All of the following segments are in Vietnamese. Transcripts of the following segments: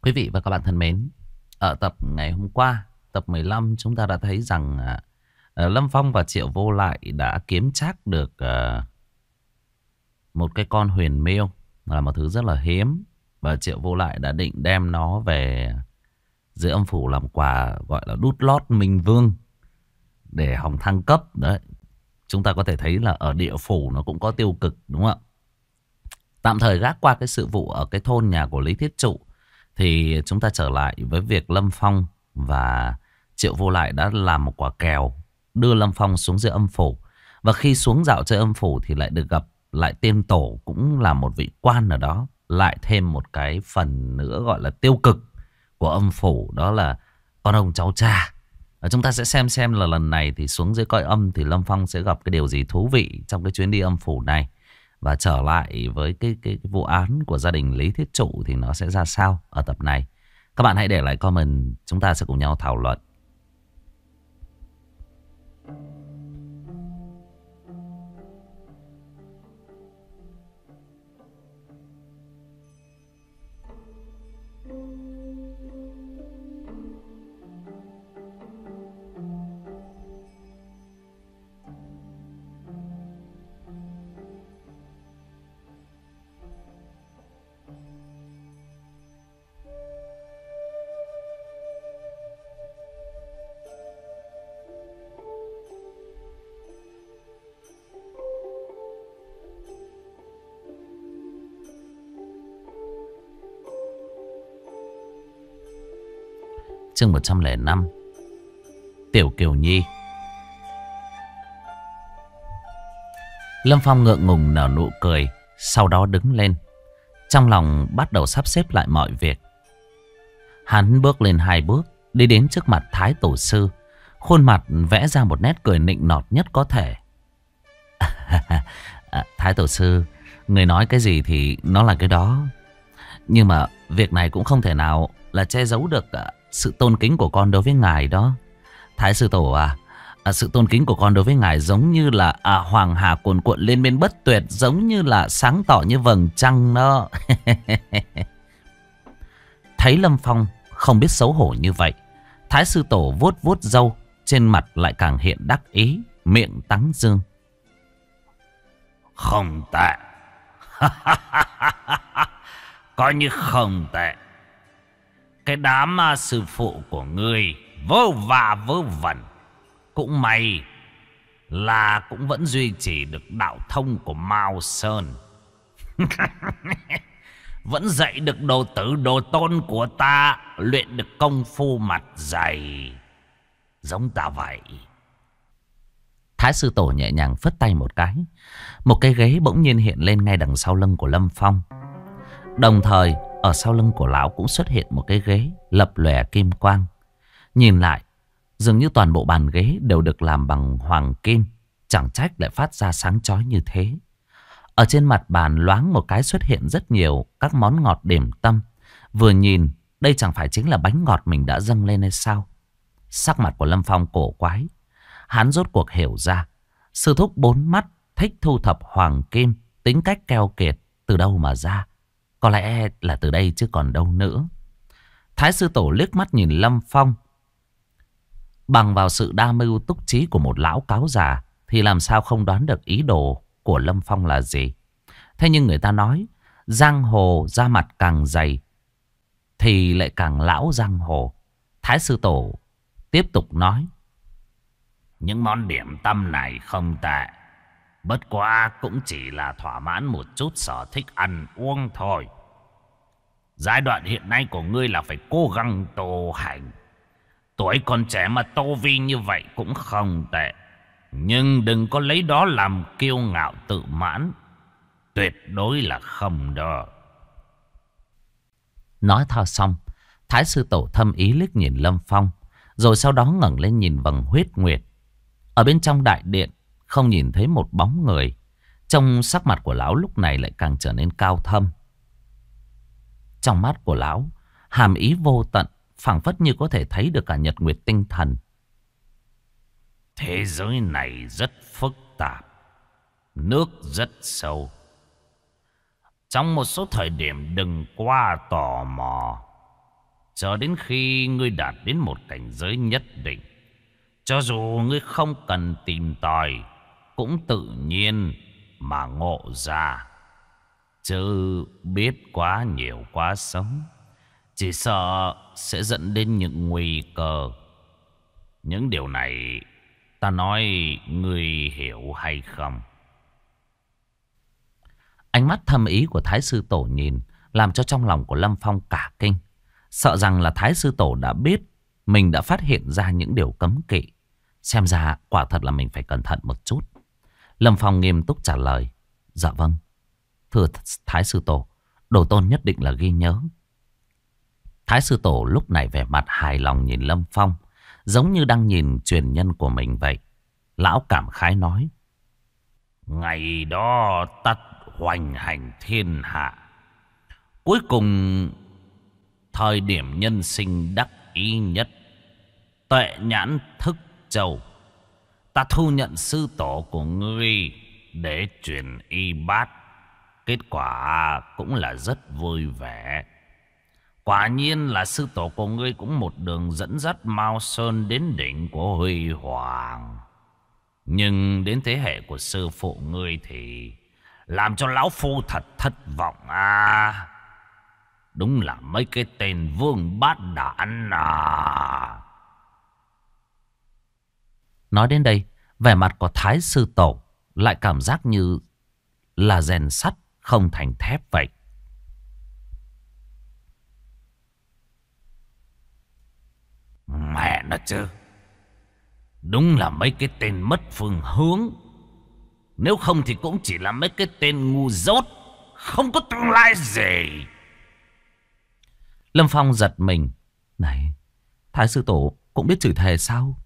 Quý vị và các bạn thân mến, ở tập ngày hôm qua, tập 15 chúng ta đã thấy rằng Lâm Phong và Triệu Vô Lại đã kiếm trác được một cái con huyền miêu, là một thứ rất là hiếm. Và Triệu Vô Lại đã định đem nó về dưới âm phủ làm quà, gọi là đút lót Minh Vương để hòng thăng cấp. Đấy, chúng ta có thể thấy là ở địa phủ nó cũng có tiêu cực, đúng không ạ? Tạm thời gác qua cái sự vụ ở cái thôn nhà của Lý Thiết Trụ, thì chúng ta trở lại với việc Lâm Phong và Triệu Vô Lại đã làm một quả kèo đưa Lâm Phong xuống dưới âm phủ. Và khi xuống dạo chơi âm phủ thì lại được gặp lại tiên tổ, cũng là một vị quan ở đó. Lại thêm một cái phần nữa gọi là tiêu cực của âm phủ, đó là con ông cháu cha. Và chúng ta sẽ xem là lần này thì xuống dưới cõi âm thì Lâm Phong sẽ gặp cái điều gì thú vị trong cái chuyến đi âm phủ này. Và trở lại với cái vụ án của gia đình Lý Thiết Trụ thì nó sẽ ra sao ở tập này. Các bạn hãy để lại comment, chúng ta sẽ cùng nhau thảo luận. Chương 105, Tiểu Kiều Nhi. Lâm Phong ngượng ngùng nở nụ cười, sau đó đứng lên. Trong lòng bắt đầu sắp xếp lại mọi việc. Hắn bước lên 2 bước, đi đến trước mặt Thái Tổ Sư. Khuôn mặt vẽ ra một nét cười nịnh nọt nhất có thể. Thái Tổ Sư, người nói cái gì thì nó là cái đó. Nhưng mà việc này cũng không thể nào là che giấu được sự tôn kính của con đối với ngài đó. Thái Sư Tổ sự tôn kính của con đối với ngài giống như là hoàng hà cuồn cuộn lên bên bất tuyệt, giống như là sáng tỏ như vầng trăng đó. Thấy Lâm Phong không biết xấu hổ như vậy, Thái Sư Tổ vuốt vuốt râu, trên mặt lại càng hiện đắc ý, miệng tắng dương. Không tệ. Coi như không tệ. Cái đám sư phụ của ngươi vớ va vớ vẩn. Cũng may là cũng vẫn duy trì được đạo thông của Mao Sơn. Vẫn dạy được đồ tử đồ tôn của ta luyện được công phu mặt dày, giống ta vậy. Thái Sư Tổ nhẹ nhàng phất tay một cái, một cái ghế bỗng nhiên hiện lên ngay đằng sau lưng của Lâm Phong. Đồng thời ở sau lưng của lão cũng xuất hiện một cái ghế lập lòe kim quang. Nhìn lại, dường như toàn bộ bàn ghế đều được làm bằng hoàng kim, chẳng trách lại phát ra sáng chói như thế. Ở trên mặt bàn loáng một cái xuất hiện rất nhiều các món ngọt điểm tâm. Vừa nhìn, đây chẳng phải chính là bánh ngọt mình đã dâng lên hay sao? Sắc mặt của Lâm Phong cổ quái. Hắn rốt cuộc hiểu ra, sư thúc 4 mắt thích thu thập hoàng kim, tính cách keo kiệt từ đâu mà ra? Có lẽ là từ đây chứ còn đâu nữa. Thái Sư Tổ liếc mắt nhìn Lâm Phong. Bằng vào sự đa mưu túc trí của một lão cáo già thì làm sao không đoán được ý đồ của Lâm Phong là gì. Thế nhưng người ta nói giang hồ da mặt càng dày thì lại càng lão giang hồ. Thái Sư Tổ tiếp tục nói: những món điểm tâm này không tệ, bất quá cũng chỉ là thỏa mãn một chút sở thích ăn uống thôi. Giai đoạn hiện nay của ngươi là phải cố gắng tu hành. Tuổi còn trẻ mà tu vi như vậy cũng không tệ, nhưng đừng có lấy đó làm kiêu ngạo tự mãn. Tuyệt đối là không đâu. Nói thao xong, Thái Sư Tổ thâm ý liếc nhìn Lâm Phong, rồi sau đó ngẩng lên nhìn vầng huyết nguyệt. Ở bên trong đại điện không nhìn thấy một bóng người. Trong sắc mặt của lão lúc này lại càng trở nên cao thâm. Trong mắt của lão hàm ý vô tận, phảng phất như có thể thấy được cả nhật nguyệt tinh thần. Thế giới này rất phức tạp, nước rất sâu. Trong một số thời điểm đừng quá tò mò. cho đến khi ngươi đạt đến một cảnh giới nhất định. Cho dù ngươi không cần tìm tòi, cũng tự nhiên mà ngộ ra. Chứ biết quá nhiều quá sống, chỉ sợ sẽ dẫn đến những nguy cơ. Những điều này ta nói ngươi hiểu hay không? Ánh mắt thâm ý của Thái Sư Tổ nhìn làm cho trong lòng của Lâm Phong cả kinh. Sợ rằng là Thái Sư Tổ đã biết mình đã phát hiện ra những điều cấm kỵ. Xem ra quả thật là mình phải cẩn thận một chút. Lâm Phong nghiêm túc trả lời. Dạ vâng. Thưa Thái Sư Tổ, đồ tôn nhất định là ghi nhớ. Thái Sư Tổ lúc này vẻ mặt hài lòng nhìn Lâm Phong, giống như đang nhìn truyền nhân của mình vậy. Lão cảm khái nói. Ngày đó ta hoành hành thiên hạ. Cuối cùng thời điểm nhân sinh đắc ý nhất, tuệ nhãn thức châu, ta thu nhận sư tổ của ngươi để truyền y bát. Kết quả cũng là rất vui vẻ. Quả nhiên là sư tổ của ngươi cũng một đường dẫn dắt Mao Sơn đến đỉnh của huy hoàng. Nhưng đến thế hệ của sư phụ ngươi thì làm cho lão phu thật thất vọng à. Đúng là mấy cái tên vương bát đản à. Nói đến đây, vẻ mặt của Thái Sư Tổ lại cảm giác như là rèn sắt không thành thép vậy. Mẹ nó chứ, đúng là mấy cái tên mất phương hướng. Nếu không thì cũng chỉ là mấy cái tên ngu dốt, không có tương lai gì. Lâm Phong giật mình. Này, Thái Sư Tổ cũng biết chửi thề sao?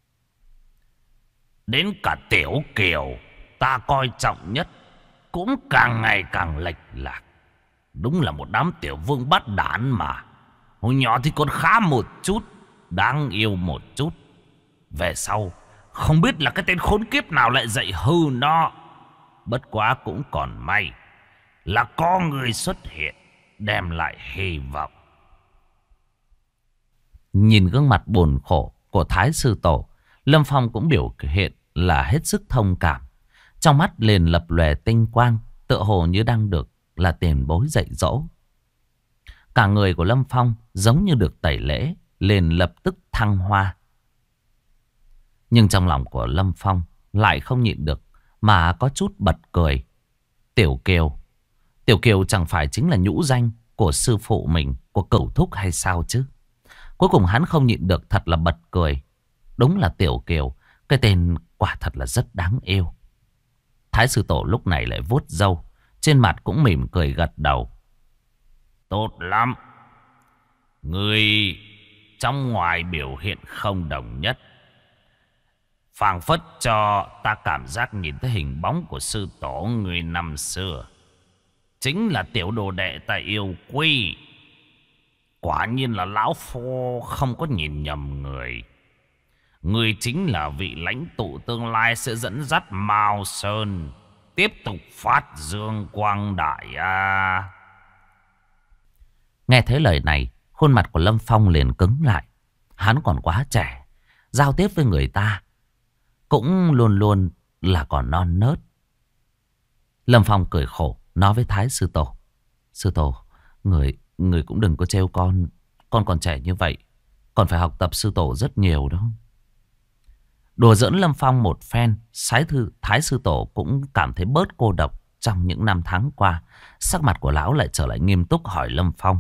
Đến cả Tiểu Kiều ta coi trọng nhất cũng càng ngày càng lệch lạc. Đúng là một đám tiểu vương bát đản mà. Hồi nhỏ thì còn khá một chút, đáng yêu một chút. Về sau không biết là cái tên khốn kiếp nào lại dạy hư nó. Bất quá cũng còn may là có người xuất hiện đem lại hy vọng. Nhìn gương mặt buồn khổ của Thái Sư Tổ, Lâm Phong cũng biểu hiện là hết sức thông cảm. Trong mắt liền lập lòe tinh quang, tựa hồ như đang được là tiền bối dạy dỗ. Cả người của Lâm Phong giống như được tẩy lễ, liền lập tức thăng hoa. Nhưng trong lòng của Lâm Phong lại không nhịn được mà có chút bật cười. Tiểu Kiều, Tiểu Kiều chẳng phải chính là nhũ danh của sư phụ mình, của Cửu Thúc hay sao chứ? Cuối cùng hắn không nhịn được thật là bật cười. Đúng là Tiểu Kiều, cái tên quả thật là rất đáng yêu. Thái Sư Tổ lúc này lại vuốt râu, trên mặt cũng mỉm cười gật đầu. Tốt lắm. Người trong ngoài biểu hiện không đồng nhất, phảng phất cho ta cảm giác nhìn thấy hình bóng của sư tổ người năm xưa. Chính là tiểu đồ đệ ta yêu quý. Quả nhiên là lão phu không có nhìn nhầm người. Người chính là vị lãnh tụ tương lai sẽ dẫn dắt Mao Sơn tiếp tục phát dương quang đại à. Nghe thấy lời này, khuôn mặt của Lâm Phong liền cứng lại. Hắn còn quá trẻ, giao tiếp với người ta cũng luôn luôn là còn non nớt. Lâm Phong cười khổ nói với Thái Sư Tổ. Sư Tổ, người cũng đừng có trêu con. Con còn trẻ như vậy, còn phải học tập sư tổ rất nhiều đó. Đùa giỡn Lâm Phong một phen, Thái Sư Tổ cũng cảm thấy bớt cô độc. Trong những năm tháng qua, sắc mặt của lão lại trở lại nghiêm túc hỏi Lâm Phong.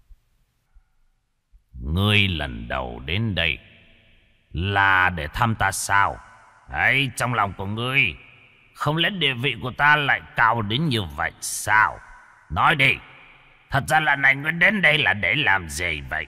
Ngươi lần đầu đến đây là để thăm ta sao? Hay trong lòng của ngươi không lẽ địa vị của ta lại cao đến như vậy sao? Nói đi, thật ra lần này ngươi đến đây là để làm gì vậy?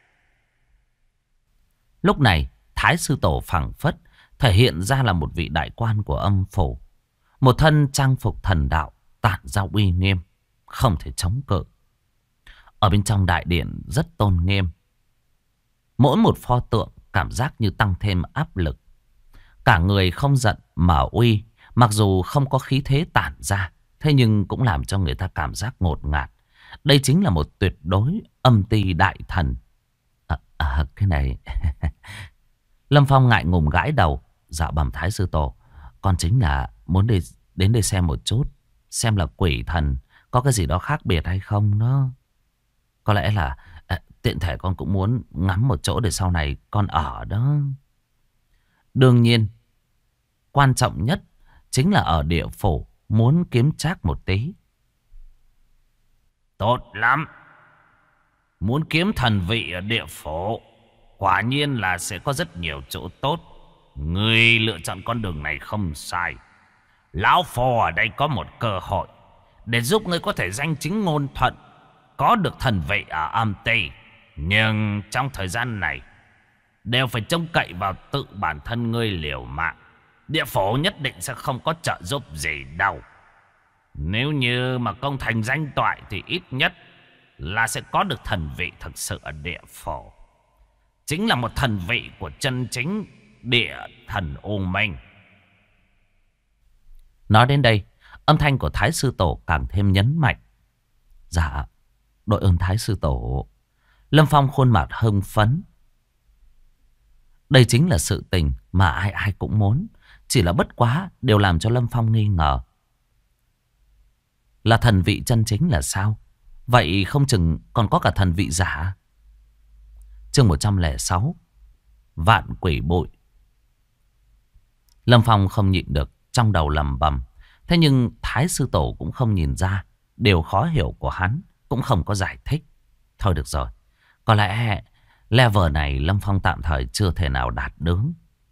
Lúc này Thái Sư Tổ phảng phất thể hiện ra là một vị đại quan của âm phủ, một thân trang phục thần đạo tản ra uy nghiêm, không thể chống cự. Ở bên trong đại điện rất tôn nghiêm, mỗi một pho tượng cảm giác như tăng thêm áp lực. Cả người không giận mà uy, mặc dù không có khí thế tản ra, thế nhưng cũng làm cho người ta cảm giác ngột ngạt. Đây chính là một tuyệt đối âm ti đại thần. Cái này... Lâm Phong ngại ngùng gãi đầu. Dạ bẩm Thái sư tổ, con chính là muốn đến đây xem một chút, xem là quỷ thần có cái gì đó khác biệt hay không đó. Có lẽ là tiện thể con cũng muốn ngắm một chỗ để sau này con ở đó. Đương nhiên, quan trọng nhất chính là ở địa phủ muốn kiếm trác một tí. Tốt lắm. Muốn kiếm thần vị ở địa phủ, quả nhiên là sẽ có rất nhiều chỗ tốt. Ngươi lựa chọn con đường này không sai. Lão Phu ở đây có một cơ hội để giúp ngươi có thể danh chính ngôn thuận, có được thần vị ở âm ty. Nhưng trong thời gian này đều phải trông cậy vào tự bản thân ngươi liều mạng. Địa phủ nhất định sẽ không có trợ giúp gì đâu. Nếu như mà công thành danh toại thì ít nhất là sẽ có được thần vị thực sự ở địa phủ. Chính là một thần vị của chân chính địa thần U Minh. Nói đến đây, âm thanh của Thái sư tổ càng thêm nhấn mạnh. Dạ, đội ơn Thái sư tổ. Lâm Phong khuôn mặt hưng phấn. Đây chính là sự tình mà ai ai cũng muốn. Chỉ là bất quá đều làm cho Lâm Phong nghi ngờ. Là thần vị chân chính là sao? Vậy không chừng còn có cả thần vị giả. Chương 106, Vạn quỷ bụi. Lâm Phong không nhịn được, trong đầu lầm bầm. Thế nhưng Thái sư tổ cũng không nhìn ra. Điều khó hiểu của hắn cũng không có giải thích. Thôi được rồi, có lẽ level này Lâm Phong tạm thời chưa thể nào đạt được.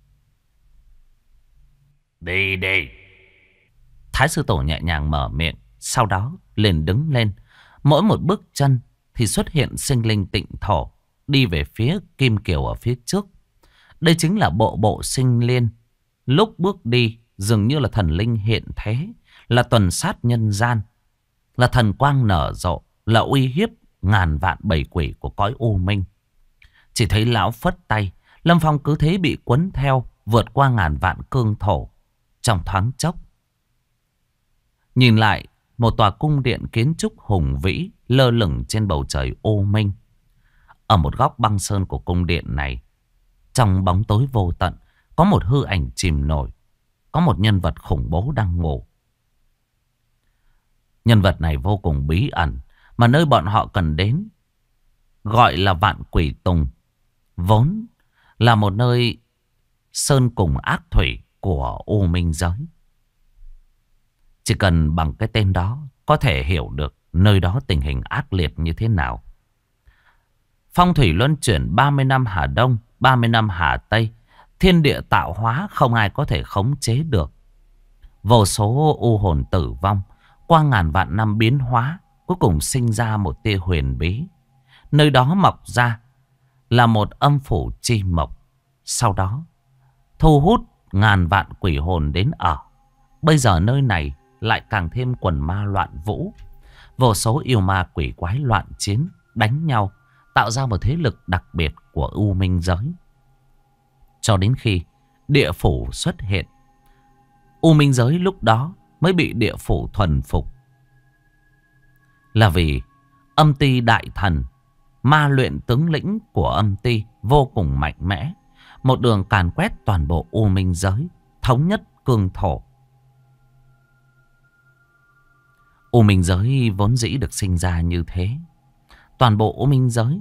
Đi đi. Thái sư tổ nhẹ nhàng mở miệng, sau đó liền đứng lên. Mỗi một bước chân thì xuất hiện sinh linh tịnh thổ, đi về phía Kim Kiều ở phía trước. Đây chính là bộ sinh liên. Lúc bước đi dường như là thần linh hiện thế, là tuần sát nhân gian, là thần quang nở rộ, là uy hiếp ngàn vạn bầy quỷ của cõi U Minh. Chỉ thấy lão phất tay, Lâm Phong cứ thế bị quấn theo, vượt qua ngàn vạn cương thổ trong thoáng chốc. Nhìn lại, một tòa cung điện kiến trúc hùng vĩ lơ lửng trên bầu trời U Minh. Ở một góc băng sơn của cung điện này, trong bóng tối vô tận, có một hư ảnh chìm nổi. Có một nhân vật khủng bố đang ngủ. Nhân vật này vô cùng bí ẩn, mà nơi bọn họ cần đến gọi là Vạn Quỷ Tùng, vốn là một nơi sơn cùng ác thủy của U Minh giới. Chỉ cần bằng cái tên đó có thể hiểu được nơi đó tình hình ác liệt như thế nào. Phong thủy luân chuyển 30 năm Hà Đông, 30 năm Hà Tây. Thiên địa tạo hóa không ai có thể khống chế được. Vô số u hồn tử vong, qua ngàn vạn năm biến hóa, cuối cùng sinh ra một tia huyền bí. Nơi đó mọc ra là một âm phủ chi mộc. Sau đó thu hút ngàn vạn quỷ hồn đến ở. Bây giờ nơi này lại càng thêm quần ma loạn vũ. Vô số yêu ma quỷ quái loạn chiến, đánh nhau, tạo ra một thế lực đặc biệt của U Minh giới. Cho đến khi địa phủ xuất hiện, U Minh giới lúc đó mới bị địa phủ thuần phục. Là vì âm ty đại thần, ma luyện tướng lĩnh của âm ty vô cùng mạnh mẽ. Một đường càn quét toàn bộ U Minh giới, thống nhất cương thổ. U Minh giới vốn dĩ được sinh ra như thế. Toàn bộ U Minh giới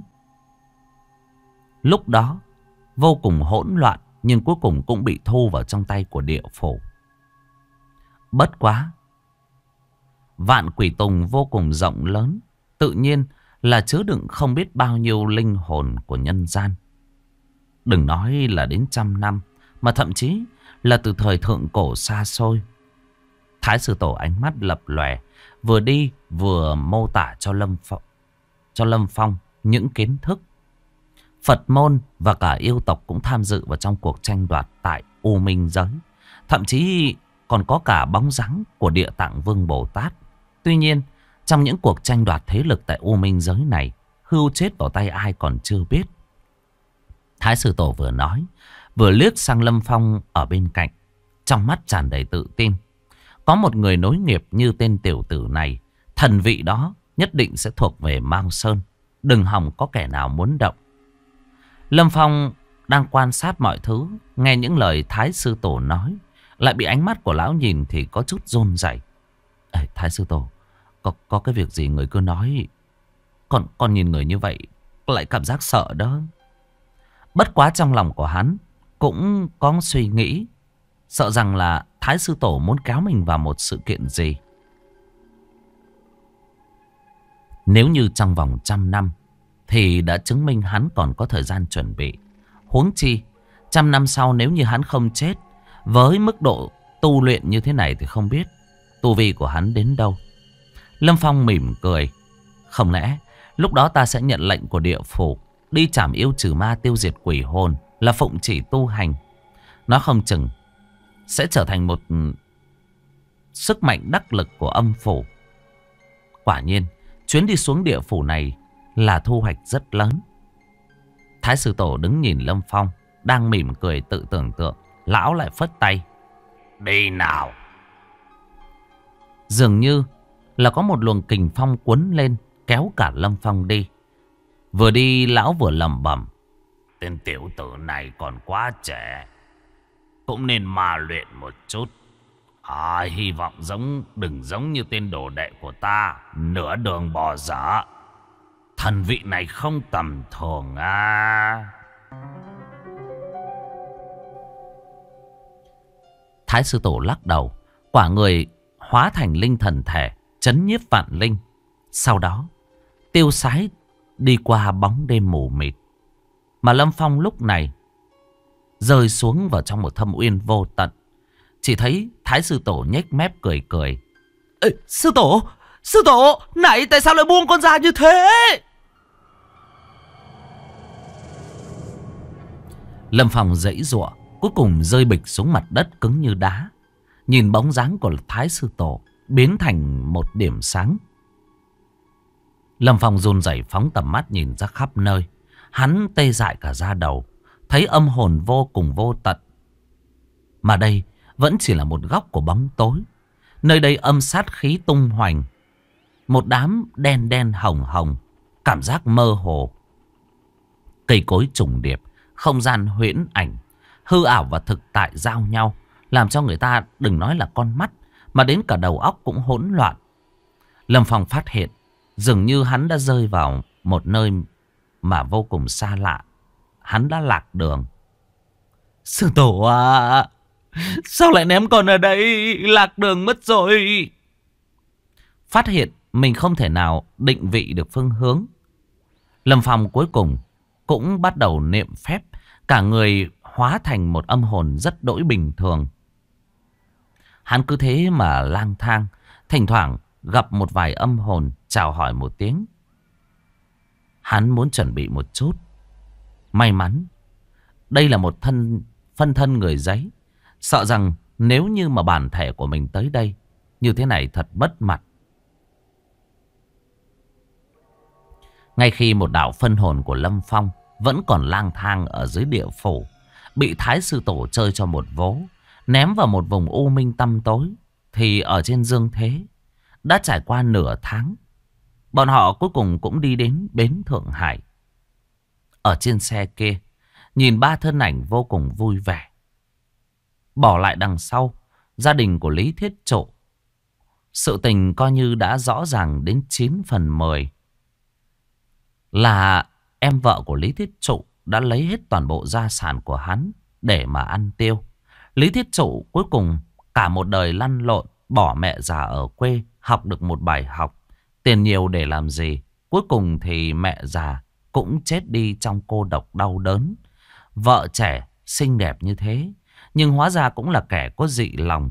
lúc đó vô cùng hỗn loạn, nhưng cuối cùng cũng bị thu vào trong tay của địa phủ. Bất quá, Vạn Quỷ Tùng vô cùng rộng lớn, tự nhiên là chứa đựng không biết bao nhiêu linh hồn của nhân gian. Đừng nói là đến trăm năm, mà thậm chí là từ thời thượng cổ xa xôi. Thái sư tổ ánh mắt lập lòe, vừa đi vừa mô tả cho Lâm Phong những kiến thức. Phật môn và cả yêu tộc cũng tham dự vào trong cuộc tranh đoạt tại U Minh giới. Thậm chí còn có cả bóng dáng của Địa Tạng Vương Bồ Tát. Tuy nhiên, trong những cuộc tranh đoạt thế lực tại U Minh giới này, hưu chết vào tay ai còn chưa biết. Thái sư tổ vừa nói, vừa liếc sang Lâm Phong ở bên cạnh, trong mắt tràn đầy tự tin. Có một người nối nghiệp như tên tiểu tử này, thần vị đó nhất định sẽ thuộc về Mao Sơn. Đừng hòng có kẻ nào muốn động. Lâm Phong đang quan sát mọi thứ, nghe những lời Thái Sư Tổ nói, lại bị ánh mắt của lão nhìn thì có chút run rẩy. Ê, Thái Sư Tổ, có cái việc gì người cứ nói. Con nhìn người như vậy lại cảm giác sợ đó. Bất quá trong lòng của hắn cũng có suy nghĩ, sợ rằng là Thái Sư Tổ muốn kéo mình vào một sự kiện gì. Nếu như trong vòng 100 năm thì đã chứng minh hắn còn có thời gian chuẩn bị. Huống chi 100 năm sau nếu như hắn không chết, với mức độ tu luyện như thế này thì không biết tu vi của hắn đến đâu. Lâm Phong mỉm cười. Không lẽ lúc đó ta sẽ nhận lệnh của địa phủ, đi trảm yêu trừ ma, tiêu diệt quỷ hồn, là phụng chỉ tu hành. Nó không chừng sẽ trở thành một sức mạnh đắc lực của âm phủ. Quả nhiên chuyến đi xuống địa phủ này là thu hoạch rất lớn. Thái Sư Tổ đứng nhìn Lâm Phong đang mỉm cười tự tưởng tượng. Lão lại phất tay. Đi nào. Dường như là có một luồng kình phong cuốn lên, kéo cả Lâm Phong đi. Vừa đi lão vừa lẩm bẩm. Tên tiểu tử này còn quá trẻ, cũng nên ma luyện một chút. Hy vọng đừng giống như tên đồ đệ của ta, nửa đường bỏ dở. Thần vị này không tầm thường à. Thái Sư Tổ lắc đầu, quả người hóa thành linh thần thể, trấn nhiếp vạn linh. Sau đó tiêu sái đi qua bóng đêm mù mịt. Mà Lâm Phong lúc này rơi xuống vào trong một thâm uyên vô tận. Chỉ thấy Thái Sư Tổ nhếch mép cười cười. Ê, Sư Tổ, này tại sao lại buông con ra như thế? Lâm Phong giãy giụa, cuối cùng rơi bịch xuống mặt đất cứng như đá. Nhìn bóng dáng của Thái Sư Tổ biến thành một điểm sáng. Lâm Phong run rẩy phóng tầm mắt nhìn ra khắp nơi. Hắn tê dại cả da đầu, thấy âm hồn vô cùng vô tận. Mà đây vẫn chỉ là một góc của bóng tối. Nơi đây âm sát khí tung hoành, một đám đen đen hồng hồng, cảm giác mơ hồ. Cây cối trùng điệp, không gian huyễn ảnh, hư ảo và thực tại giao nhau, làm cho người ta đừng nói là con mắt, mà đến cả đầu óc cũng hỗn loạn. Lâm Phong phát hiện dường như hắn đã rơi vào một nơi mà vô cùng xa lạ. Hắn đã lạc đường. Sư Tổ à, sao lại ném con ở đây? Lạc đường mất rồi. Phát hiện mình không thể nào định vị được phương hướng, Lâm Phong cuối cùng cũng bắt đầu niệm phép. Cả người hóa thành một âm hồn rất đỗi bình thường. Hắn cứ thế mà lang thang, thỉnh thoảng gặp một vài âm hồn chào hỏi một tiếng. Hắn muốn chuẩn bị một chút. May mắn đây là một phân thân người giấy. Sợ rằng nếu như mà bản thể của mình tới đây như thế này thật mất mặt. Ngay khi một đạo phân hồn của Lâm Phong vẫn còn lang thang ở dưới địa phủ, bị Thái Sư Tổ chơi cho một vố, ném vào một vùng u minh tăm tối, thì ở trên dương thế đã trải qua nửa tháng. Bọn họ cuối cùng cũng đi đến bến Thượng Hải. Ở trên xe kia, nhìn ba thân ảnh vô cùng vui vẻ. Bỏ lại đằng sau gia đình của Lý Thiết Trụ, sự tình coi như đã rõ ràng đến 9 phần 10. Là em vợ của Lý Thiết Trụ đã lấy hết toàn bộ gia sản của hắn để mà ăn tiêu. Lý Thiết Trụ cuối cùng cả một đời lăn lộn, bỏ mẹ già ở quê, học được một bài học. Tiền nhiều để làm gì? Cuối cùng thì mẹ già cũng chết đi trong cô độc đau đớn. Vợ trẻ xinh đẹp như thế, nhưng hóa ra cũng là kẻ có dị lòng.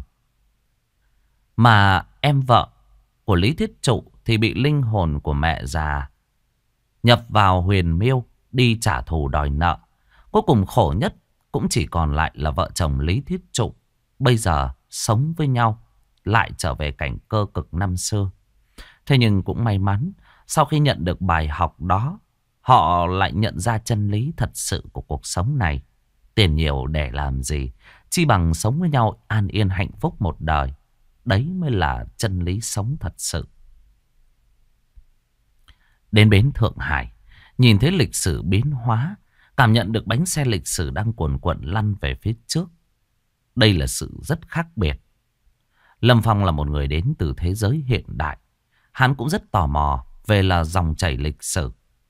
Mà em vợ của Lý Thiết Trụ thì bị linh hồn của mẹ già nhập vào huyền miêu đi trả thù đòi nợ. Cuối cùng khổ nhất cũng chỉ còn lại là vợ chồng Lý Thiết Trụ. Bây giờ sống với nhau, lại trở về cảnh cơ cực năm xưa. Thế nhưng cũng may mắn, sau khi nhận được bài học đó, họ lại nhận ra chân lý thật sự của cuộc sống này. Tiền nhiều để làm gì? Chi bằng sống với nhau an yên hạnh phúc một đời. Đấy mới là chân lý sống thật sự. Đến bến Thượng Hải, nhìn thấy lịch sử biến hóa, cảm nhận được bánh xe lịch sử đang cuồn cuộn lăn về phía trước. Đây là sự rất khác biệt. Lâm Phong là một người đến từ thế giới hiện đại. Hắn cũng rất tò mò về là dòng chảy lịch sử.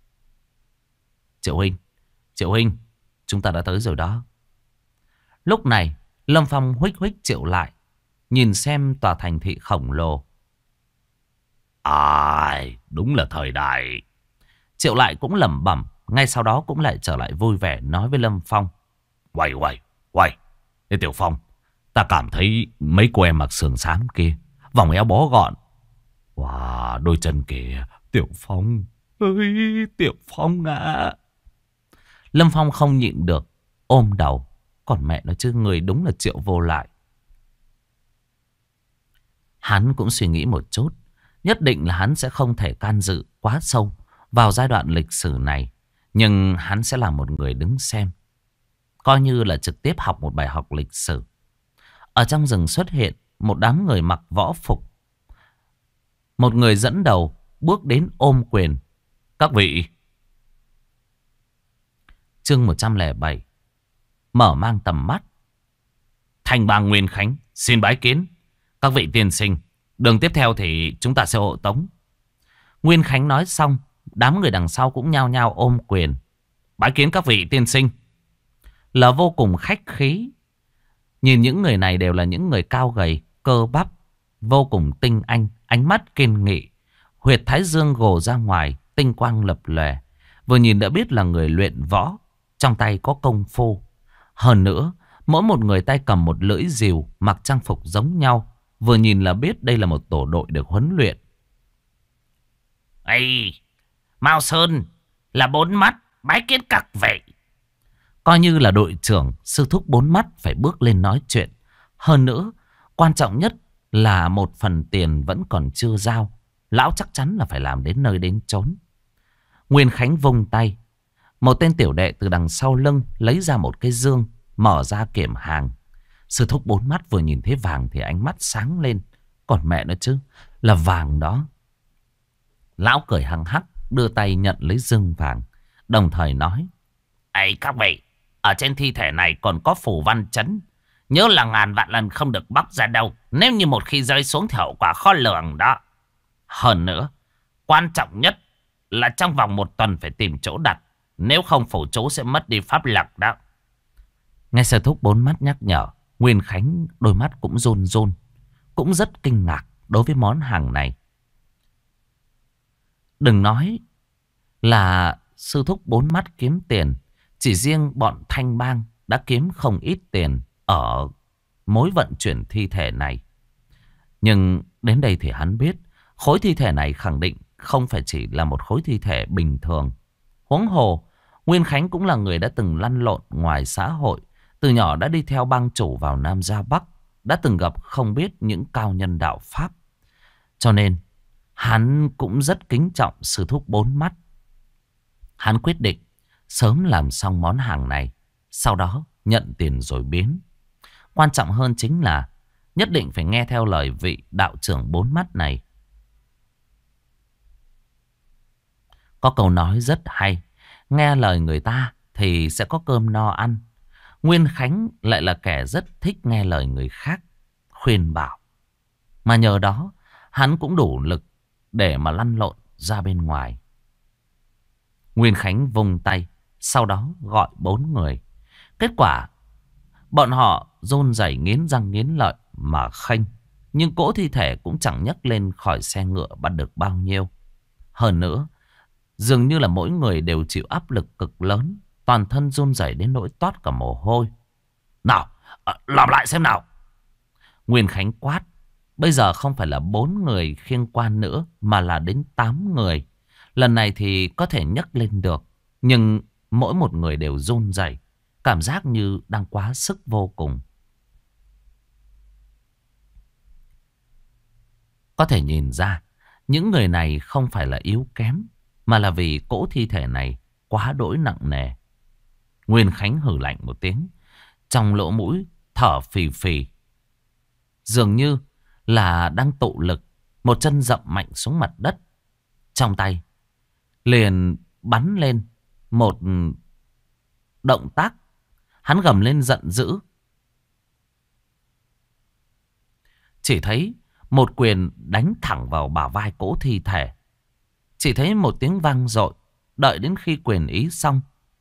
Triệu Huynh, chúng ta đã tới rồi đó. Lúc này, Lâm Phong huých huých Triệu lại, nhìn xem tòa thành thị khổng lồ. Đúng là thời đại. Triệu lại cũng lẩm bẩm, ngay sau đó cũng lại trở lại vui vẻ nói với Lâm Phong. Uầy, Ê Tiểu Phong, ta cảm thấy mấy cô em mặc sườn xám kia, vòng eo bó gọn. Wow, đôi chân kìa, Tiểu Phong ơi, Tiểu Phong à. Lâm Phong không nhịn được, ôm đầu. Còn mẹ nó chứ, người đúng là Triệu Vô Lại. Hắn cũng suy nghĩ một chút. Nhất định là hắn sẽ không thể can dự quá sâu vào giai đoạn lịch sử này. Nhưng hắn sẽ là một người đứng xem. Coi như là trực tiếp học một bài học lịch sử. Ở trong rừng xuất hiện một đám người mặc võ phục. Một người dẫn đầu bước đến ôm quyền. Các vị. Chương 107. Mở mang tầm mắt. Thành bang Nguyên Khánh xin bái kiến. Các vị tiên sinh, đường tiếp theo thì chúng ta sẽ hộ tống. Nguyên Khánh nói xong, đám người đằng sau cũng nhao nhao ôm quyền. Bái kiến các vị tiên sinh. Là vô cùng khách khí. Nhìn những người này đều là những người cao gầy, cơ bắp, vô cùng tinh anh, ánh mắt kiên nghị. Huyệt thái dương gồ ra ngoài, tinh quang lập lòe. Vừa nhìn đã biết là người luyện võ, trong tay có công phu. Hơn nữa, mỗi một người tay cầm một lưỡi rìu, mặc trang phục giống nhau. Vừa nhìn là biết đây là một tổ đội được huấn luyện. Mao Sơn là bốn mắt, bái kiến các vị. Coi như là đội trưởng, sư thúc bốn mắt phải bước lên nói chuyện. Hơn nữa, quan trọng nhất là một phần tiền vẫn còn chưa giao. Lão chắc chắn là phải làm đến nơi đến chốn. Nguyên Khánh vung tay. Một tên tiểu đệ từ đằng sau lưng lấy ra một cái dương, mở ra kiểm hàng. Sư thúc bốn mắt vừa nhìn thấy vàng thì ánh mắt sáng lên. Còn mẹ nó chứ, là vàng đó. Lão cười hăng hắc, đưa tay nhận lấy dương vàng. Đồng thời nói. Các vị, ở trên thi thể này còn có phù văn chấn. Nhớ là ngàn vạn lần không được bóc ra đâu. Nếu như một khi rơi xuống thì hậu quả khó lường đó. Hơn nữa, quan trọng nhất là trong vòng 1 tuần phải tìm chỗ đặt. Nếu không phủ chú sẽ mất đi pháp lực đó. Nghe sư thúc bốn mắt nhắc nhở, Nguyên Khánh đôi mắt cũng run run. Cũng rất kinh ngạc đối với món hàng này. Đừng nói là sư thúc bốn mắt kiếm tiền. Chỉ riêng bọn Thanh Bang đã kiếm không ít tiền ở mối vận chuyển thi thể này. Nhưng đến đây thì hắn biết khối thi thể này khẳng định không phải chỉ là một khối thi thể bình thường. Huống hồ, Nguyên Khánh cũng là người đã từng lăn lộn ngoài xã hội. Từ nhỏ đã đi theo bang chủ vào Nam ra Bắc. Đã từng gặp không biết những cao nhân đạo Pháp. Cho nên, hắn cũng rất kính trọng sư thúc bốn mắt. Hắn quyết định sớm làm xong món hàng này. Sau đó nhận tiền rồi biến. Quan trọng hơn chính là nhất định phải nghe theo lời vị đạo trưởng bốn mắt này. Có câu nói rất hay. Nghe lời người ta thì sẽ có cơm no ăn. Nguyên Khánh lại là kẻ rất thích nghe lời người khác khuyên bảo. Mà nhờ đó hắn cũng đủ lực để mà lăn lộn ra bên ngoài. Nguyên Khánh vung tay, sau đó gọi 4 người. Kết quả bọn họ run rẩy nghiến răng nghiến lợi mà khênh. Nhưng cỗ thi thể cũng chẳng nhấc lên khỏi xe ngựa bắt được bao nhiêu. Hơn nữa, dường như là mỗi người đều chịu áp lực cực lớn. Toàn thân run rẩy đến nỗi toát cả mồ hôi. Nào, làm lại xem nào. Nguyên Khánh quát. Bây giờ không phải là 4 người khiêng quan nữa, mà là đến 8 người. Lần này thì có thể nhấc lên được. Nhưng mỗi một người đều run rẩy, cảm giác như đang quá sức vô cùng. Có thể nhìn ra, những người này không phải là yếu kém, mà là vì cỗ thi thể này quá đỗi nặng nề. Nguyên Khánh hử lạnh một tiếng, trong lỗ mũi thở phì phì. Dường như là đang tụ lực, một chân dậm mạnh xuống mặt đất. Trong tay liền bắn lên một động tác. Hắn gầm lên giận dữ. Chỉ thấy một quyền đánh thẳng vào bả vai cỗ thi thể. Chỉ thấy một tiếng vang dội. Đợi đến khi quyền ý xong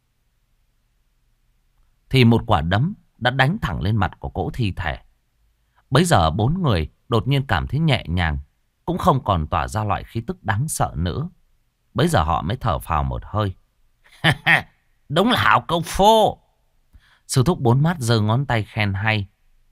thì một quả đấm đã đánh thẳng lên mặt của cỗ thi thể. Bấy giờ 4 người đột nhiên cảm thấy nhẹ nhàng, cũng không còn tỏa ra loại khí tức đáng sợ nữa. Bấy giờ họ mới thở phào một hơi. Đúng là hảo công phu. Sư thúc 4 mắt giơ ngón tay khen hay.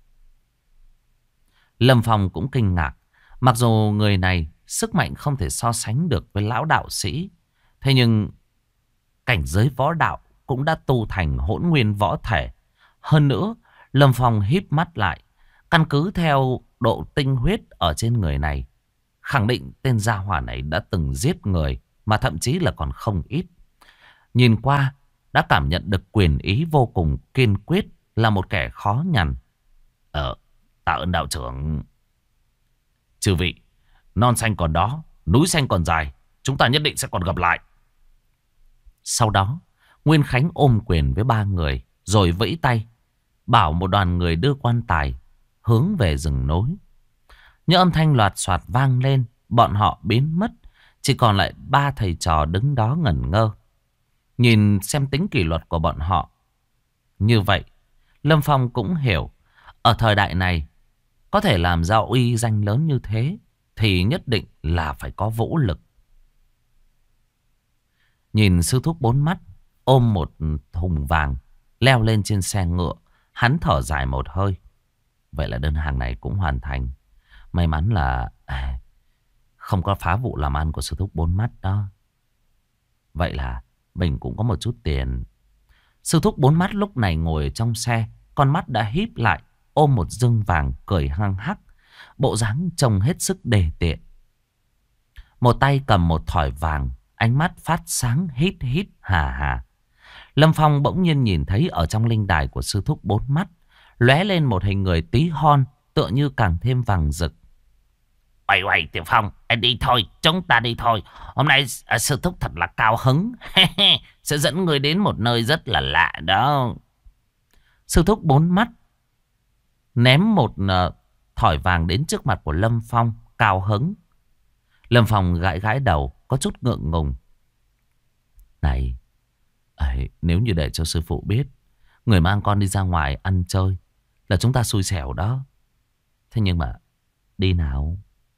Lâm Phong cũng kinh ngạc. Mặc dù người này sức mạnh không thể so sánh được với lão đạo sĩ, thế nhưng cảnh giới võ đạo cũng đã tu thành hỗn nguyên võ thể. Hơn nữa, Lâm Phong híp mắt lại, căn cứ theo độ tinh huyết ở trên người này, khẳng định tên gia hỏa này đã từng giết người, mà thậm chí là còn không ít. Nhìn qua, đã cảm nhận được quyền ý vô cùng kiên quyết, là một kẻ khó nhằn. Tạ ơn đạo trưởng. Chư vị, non xanh còn đó, núi xanh còn dài, chúng ta nhất định sẽ còn gặp lại. Sau đó, Nguyên Khánh ôm quyền với 3 người, rồi vẫy tay, bảo một đoàn người đưa quan tài hướng về rừng núi. Những âm thanh loạt soạt vang lên, bọn họ biến mất, chỉ còn lại 3 thầy trò đứng đó ngẩn ngơ. Nhìn xem tính kỷ luật của bọn họ. Như vậy, Lâm Phong cũng hiểu, ở thời đại này, có thể làm ra uy danh lớn như thế, thì nhất định là phải có vũ lực. Nhìn sư thúc 4 mắt ôm một thùng vàng leo lên trên xe ngựa, hắn thở dài một hơi. Vậy là đơn hàng này cũng hoàn thành. May mắn là không có phá vụ làm ăn của sư thúc 4 mắt đó. Vậy là mình cũng có một chút tiền. Sư thúc 4 mắt lúc này ngồi trong xe, con mắt đã híp lại, ôm một dương vàng cười hăng hắc, bộ dáng trông hết sức đề tiện. Một tay cầm một thỏi vàng, ánh mắt phát sáng hít hít hà hà. Lâm Phong bỗng nhiên nhìn thấy ở trong linh đài của sư thúc 4 mắt lóe lên một hình người tí hon, tựa như càng thêm vàng rực. Uầy uầy Tiểu Phong, đi thôi, chúng ta đi thôi. Hôm nay sư thúc thật là cao hứng. Sẽ dẫn người đến một nơi rất là lạ đó. Sư thúc 4 mắt ném một thỏi vàng đến trước mặt của Lâm Phong, cao hứng. Lâm Phong gãi gãi đầu, có chút ngượng ngùng. Này, nếu như để cho sư phụ biết người mang con đi ra ngoài ăn chơi là chúng ta xui xẻo đó. Thế nhưng mà đi nào.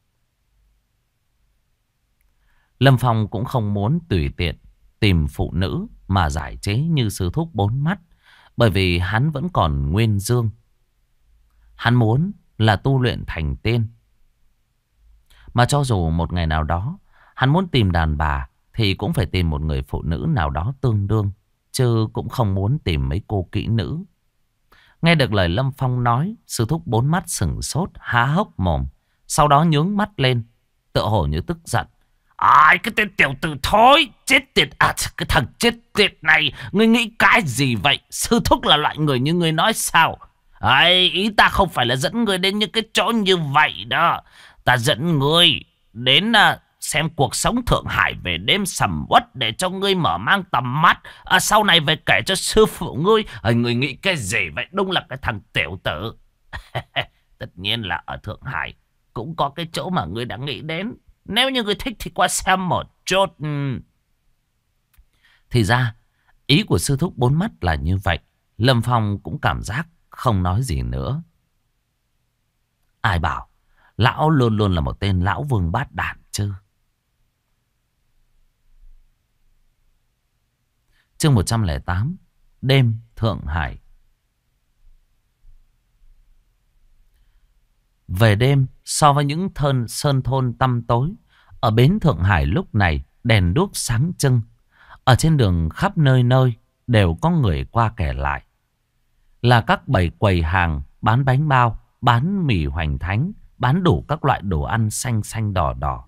Lâm Phong cũng không muốn tùy tiện tìm phụ nữ mà giải chế như sư thúc 4 mắt, bởi vì hắn vẫn còn nguyên dương. Hắn muốn là tu luyện thành tiên. Mà cho dù một ngày nào đó hắn muốn tìm đàn bà, thì cũng phải tìm một người phụ nữ nào đó tương đương, chứ cũng không muốn tìm mấy cô kỹ nữ. Nghe được lời Lâm Phong nói, sư thúc 4 mắt sửng sốt, há hốc mồm, sau đó nhướng mắt lên, tựa hồ như tức giận. Ai, cái tên tiểu tử thối, chết tiệt, cái thằng chết tiệt này, ngươi nghĩ cái gì vậy? Sư thúc là loại người như ngươi nói sao? Ý ta không phải là dẫn ngươi đến những cái chỗ như vậy đó. Ta dẫn ngươi đến xem cuộc sống Thượng Hải về đêm sầm uất, để cho ngươi mở mang tầm mắt. Sau này về kể cho sư phụ ngươi. Ngươi nghĩ cái gì vậy? Đúng là cái thằng tiểu tử. Tất nhiên là ở Thượng Hải cũng có cái chỗ mà ngươi đã nghĩ đến. Nếu như ngươi thích thì qua xem một chút. Thì ra ý của sư thúc 4 mắt là như vậy. Lâm Phong cũng cảm giác không nói gì nữa. Ai bảo lão luôn luôn là một tên lão vương bát đản chứ. Chương 108, đêm Thượng Hải. Về đêm, so với những sơn thôn tăm tối, ở bến Thượng Hải lúc này đèn đuốc sáng trưng. Ở trên đường khắp nơi nơi đều có người qua kẻ lại. Là các bầy quầy hàng bán bánh bao, bán mì hoành thánh, bán đủ các loại đồ ăn xanh xanh đỏ đỏ.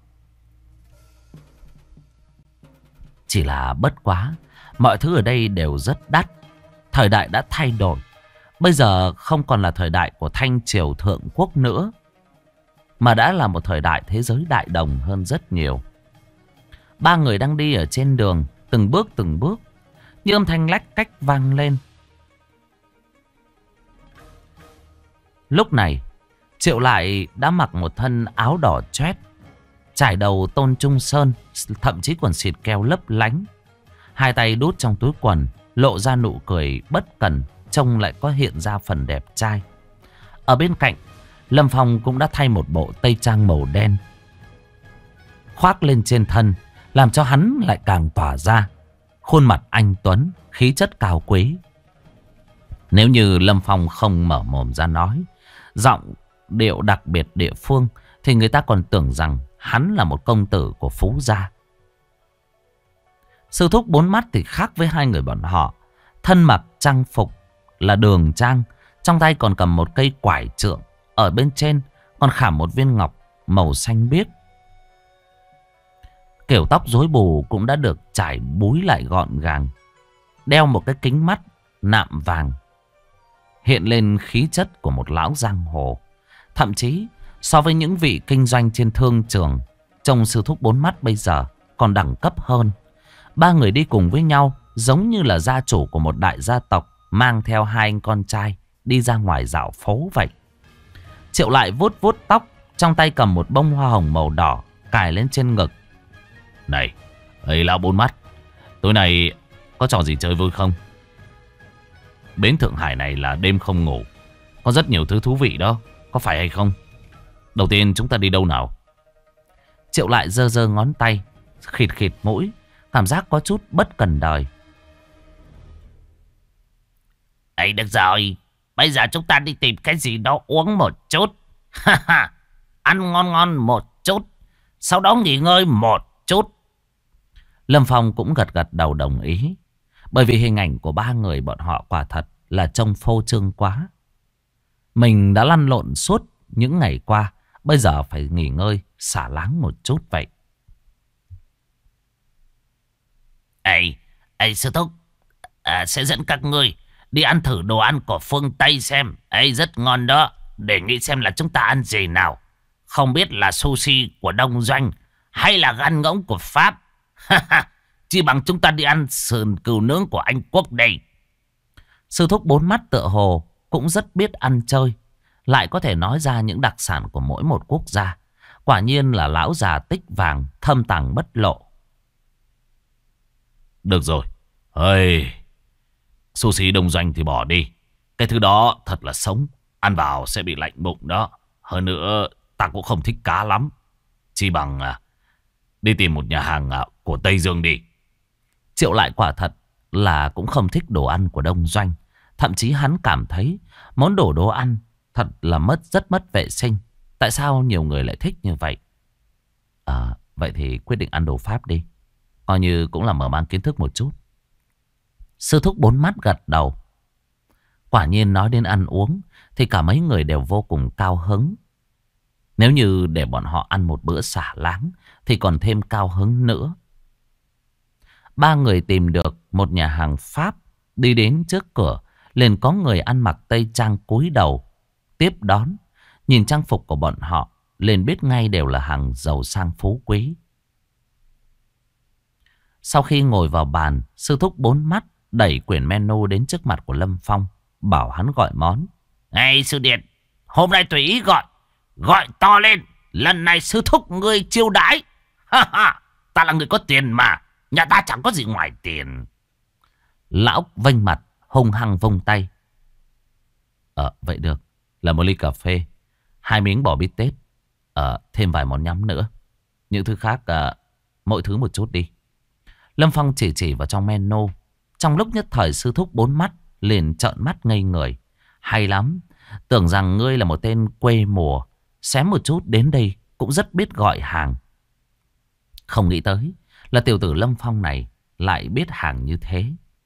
Chỉ là bất quá, mọi thứ ở đây đều rất đắt. Thời đại đã thay đổi. Bây giờ không còn là thời đại của Thanh Triều Thượng Quốc nữa, mà đã là một thời đại thế giới đại đồng hơn rất nhiều. 3 người đang đi ở trên đường, từng bước Như âm thanh lách cách vang lên. Lúc này Triệu Lại đã mặc một thân áo đỏ chét, trải đầu tôn trung sơn, thậm chí còn xịt keo lấp lánh. Hai tay đút trong túi quần, lộ ra nụ cười bất cần, trông lại có hiện ra phần đẹp trai. Ở bên cạnh, Lâm Phong cũng đã thay một bộ tây trang màu đen, khoác lên trên thân, làm cho hắn lại càng tỏa ra khuôn mặt anh tuấn, khí chất cao quý. Nếu như Lâm Phong không mở mồm ra nói, giọng điệu đặc biệt địa phương, thì người ta còn tưởng rằng hắn là một công tử của Phú gia. Sư thúc bốn mắt thì khác với hai người bọn họ. Thân mặc trang phục là đường trang, trong tay còn cầm một cây quải trượng, ở bên trên còn khảm một viên ngọc màu xanh biếc. Kiểu tóc rối bù cũng đã được trải búi lại gọn gàng, đeo một cái kính mắt nạm vàng, hiện lên khí chất của một lão giang hồ. Thậm chí so với những vị kinh doanh trên thương trường, trông sư thúc bốn mắt bây giờ còn đẳng cấp hơn. Ba người đi cùng với nhau giống như là gia chủ của một đại gia tộc mang theo hai anh con trai đi ra ngoài dạo phố vậy. Triệu Lại vuốt vuốt tóc, trong tay cầm một bông hoa hồng màu đỏ cài lên trên ngực. Này, ấy lão bốn mắt, tối nay có trò gì chơi vui không? Bến Thượng Hải này là đêm không ngủ, có rất nhiều thứ thú vị đó, có phải hay không? Đầu tiên chúng ta đi đâu nào? Triệu Lại giơ giơ ngón tay, khịt khịt mũi, cảm giác có chút bất cần đời. Ấy được rồi, bây giờ chúng ta đi tìm cái gì đó uống một chút. Ăn ngon ngon một chút, sau đó nghỉ ngơi một chút. Lâm Phong cũng gật gật đầu đồng ý. Bởi vì hình ảnh của ba người bọn họ quả thật là trông phô trương quá. Mình đã lăn lộn suốt những ngày qua, bây giờ phải nghỉ ngơi, xả láng một chút vậy. Ê sư thúc, sẽ dẫn các ngươi đi ăn thử đồ ăn của phương Tây xem. Rất ngon đó. Để nghĩ xem là chúng ta ăn gì nào. Không biết là sushi của Đông Doanh hay là gan ngỗng của Pháp. Chỉ bằng chúng ta đi ăn sườn cừu nướng của Anh Quốc đây. Sư thúc bốn mắt tựa hồ cũng rất biết ăn chơi, lại có thể nói ra những đặc sản của mỗi một quốc gia. Quả nhiên là lão già tích vàng, thâm tàng bất lộ. Được rồi. Sushi Đông Doanh thì bỏ đi. Cái thứ đó thật là sống, ăn vào sẽ bị lạnh bụng đó. Hơn nữa ta cũng không thích cá lắm. Chỉ bằng đi tìm một nhà hàng của Tây Dương đi. Triệu Lại quả thật là cũng không thích đồ ăn của Đông Doanh. Thậm chí hắn cảm thấy món đồ ăn thật là rất mất vệ sinh. Tại sao nhiều người lại thích như vậy? Vậy thì quyết định ăn đồ Pháp đi, coi như cũng là mở mang kiến thức một chút. Sư thúc bốn mắt gật đầu. Quả nhiên nói đến ăn uống thì cả mấy người đều vô cùng cao hứng. Nếu như để bọn họ ăn một bữa xả láng thì còn thêm cao hứng nữa. Ba người tìm được một nhà hàng Pháp. Đi đến trước cửa, liền có người ăn mặc tây trang cúi đầu tiếp đón. Nhìn trang phục của bọn họ, liền biết ngay đều là hàng giàu sang phú quý. Sau khi ngồi vào bàn, sư thúc bốn mắt đẩy quyển menu đến trước mặt của Lâm Phong, bảo hắn gọi món. Sư Điện, hôm nay tùy ý gọi, gọi to lên. Lần này sư thúc ngươi chiêu đãi. Ta là người có tiền mà, nhà ta chẳng có gì ngoài tiền. Lão vênh mặt, hung hăng vung tay. Vậy được, là một ly cà phê, 2 miếng bò bít tết, thêm vài món nhắm nữa. Những thứ khác mỗi thứ một chút đi. Lâm Phong chỉ vào trong menu. Trong lúc nhất thời sư thúc bốn mắt liền trợn mắt ngây người. Hay lắm, tưởng rằng ngươi là một tên quê mùa, xém một chút đến đây cũng rất biết gọi hàng. Không nghĩ tới là tiểu tử Lâm Phong này lại biết hàng như thế.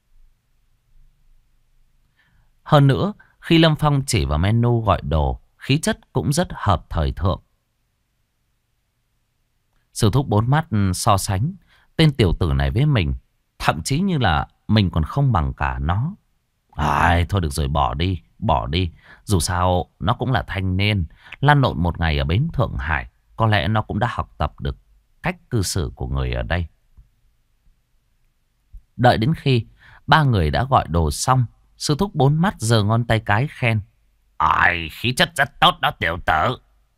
Hơn nữa, khi Lâm Phong chỉ vào menu gọi đồ, khí chất cũng rất hợp thời thượng. Sư thúc bốn mắt so sánh tên tiểu tử này với mình, thậm chí như là mình còn không bằng cả nó. Thôi được rồi, bỏ đi. Dù sao nó cũng là thanh niên, lăn lộn một ngày ở bến Thượng Hải, có lẽ nó cũng đã học tập được cách cư xử của người ở đây. Đợi đến khi Ba người đã gọi đồ xong. Sư thúc bốn mắt giơ ngón tay cái khen. Ai, khí chất rất tốt đó tiểu tử.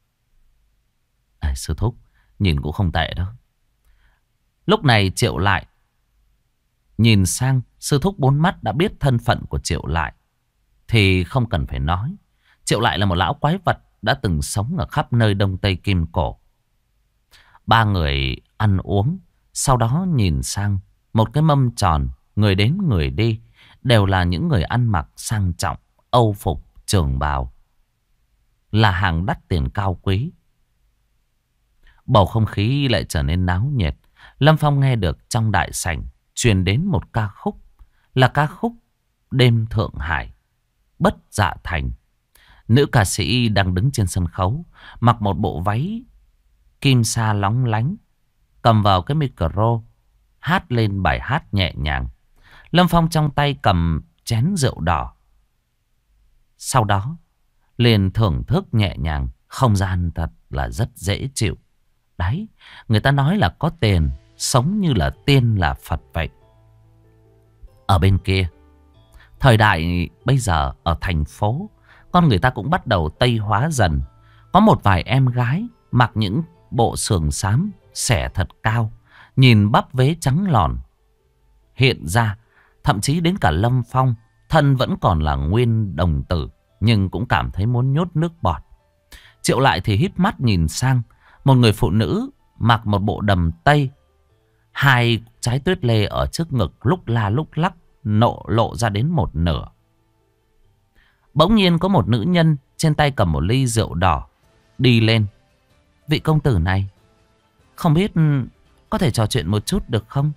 Sư thúc, nhìn cũng không tệ đâu. Lúc này Triệu Lại nhìn sang sư thúc bốn mắt đã biết thân phận của Triệu Lại. Thì không cần phải nói. Triệu Lại là một lão quái vật đã từng sống ở khắp nơi Đông Tây Kim Cổ. Ba người ăn uống, sau đó nhìn sang một cái mâm tròn, người đến người đi, đều là những người ăn mặc sang trọng, âu phục, trường bào, là hàng đắt tiền cao quý. Bầu không khí lại trở nên náo nhiệt. Lâm Phong nghe được trong đại sảnh truyền đến một ca khúc, là ca khúc Đêm Thượng Hải, Bất Dạ Thành. Nữ ca sĩ đang đứng trên sân khấu, mặc một bộ váy kim sa lóng lánh, cầm vào cái micro, hát lên bài hát nhẹ nhàng. Lâm Phong trong tay cầm chén rượu đỏ. Sau đó liền thưởng thức nhẹ nhàng. Không gian thật là rất dễ chịu. Đấy, người ta nói là có tiền, sống như là tiên là Phật vậy. Ở bên kia, thời đại bây giờ ở thành phố, con người ta cũng bắt đầu tây hóa dần. Có một vài em gái mặc những bộ sườn xám, xẻ thật cao, nhìn bắp vế trắng lòn hiện ra. Thậm chí đến cả Lâm Phong, thân vẫn còn là nguyên đồng tử, nhưng cũng cảm thấy muốn nhốt nước bọt. Triệu Lại thì híp mắt nhìn sang một người phụ nữ mặc một bộ đầm tây, hai trái tuyết lê ở trước ngực lúc la lúc lắc, lộ ra đến một nửa. Bỗng nhiên có một nữ nhân trên tay cầm một ly rượu đỏ đi lên. Vị công tử này, không biết có thể trò chuyện một chút được không?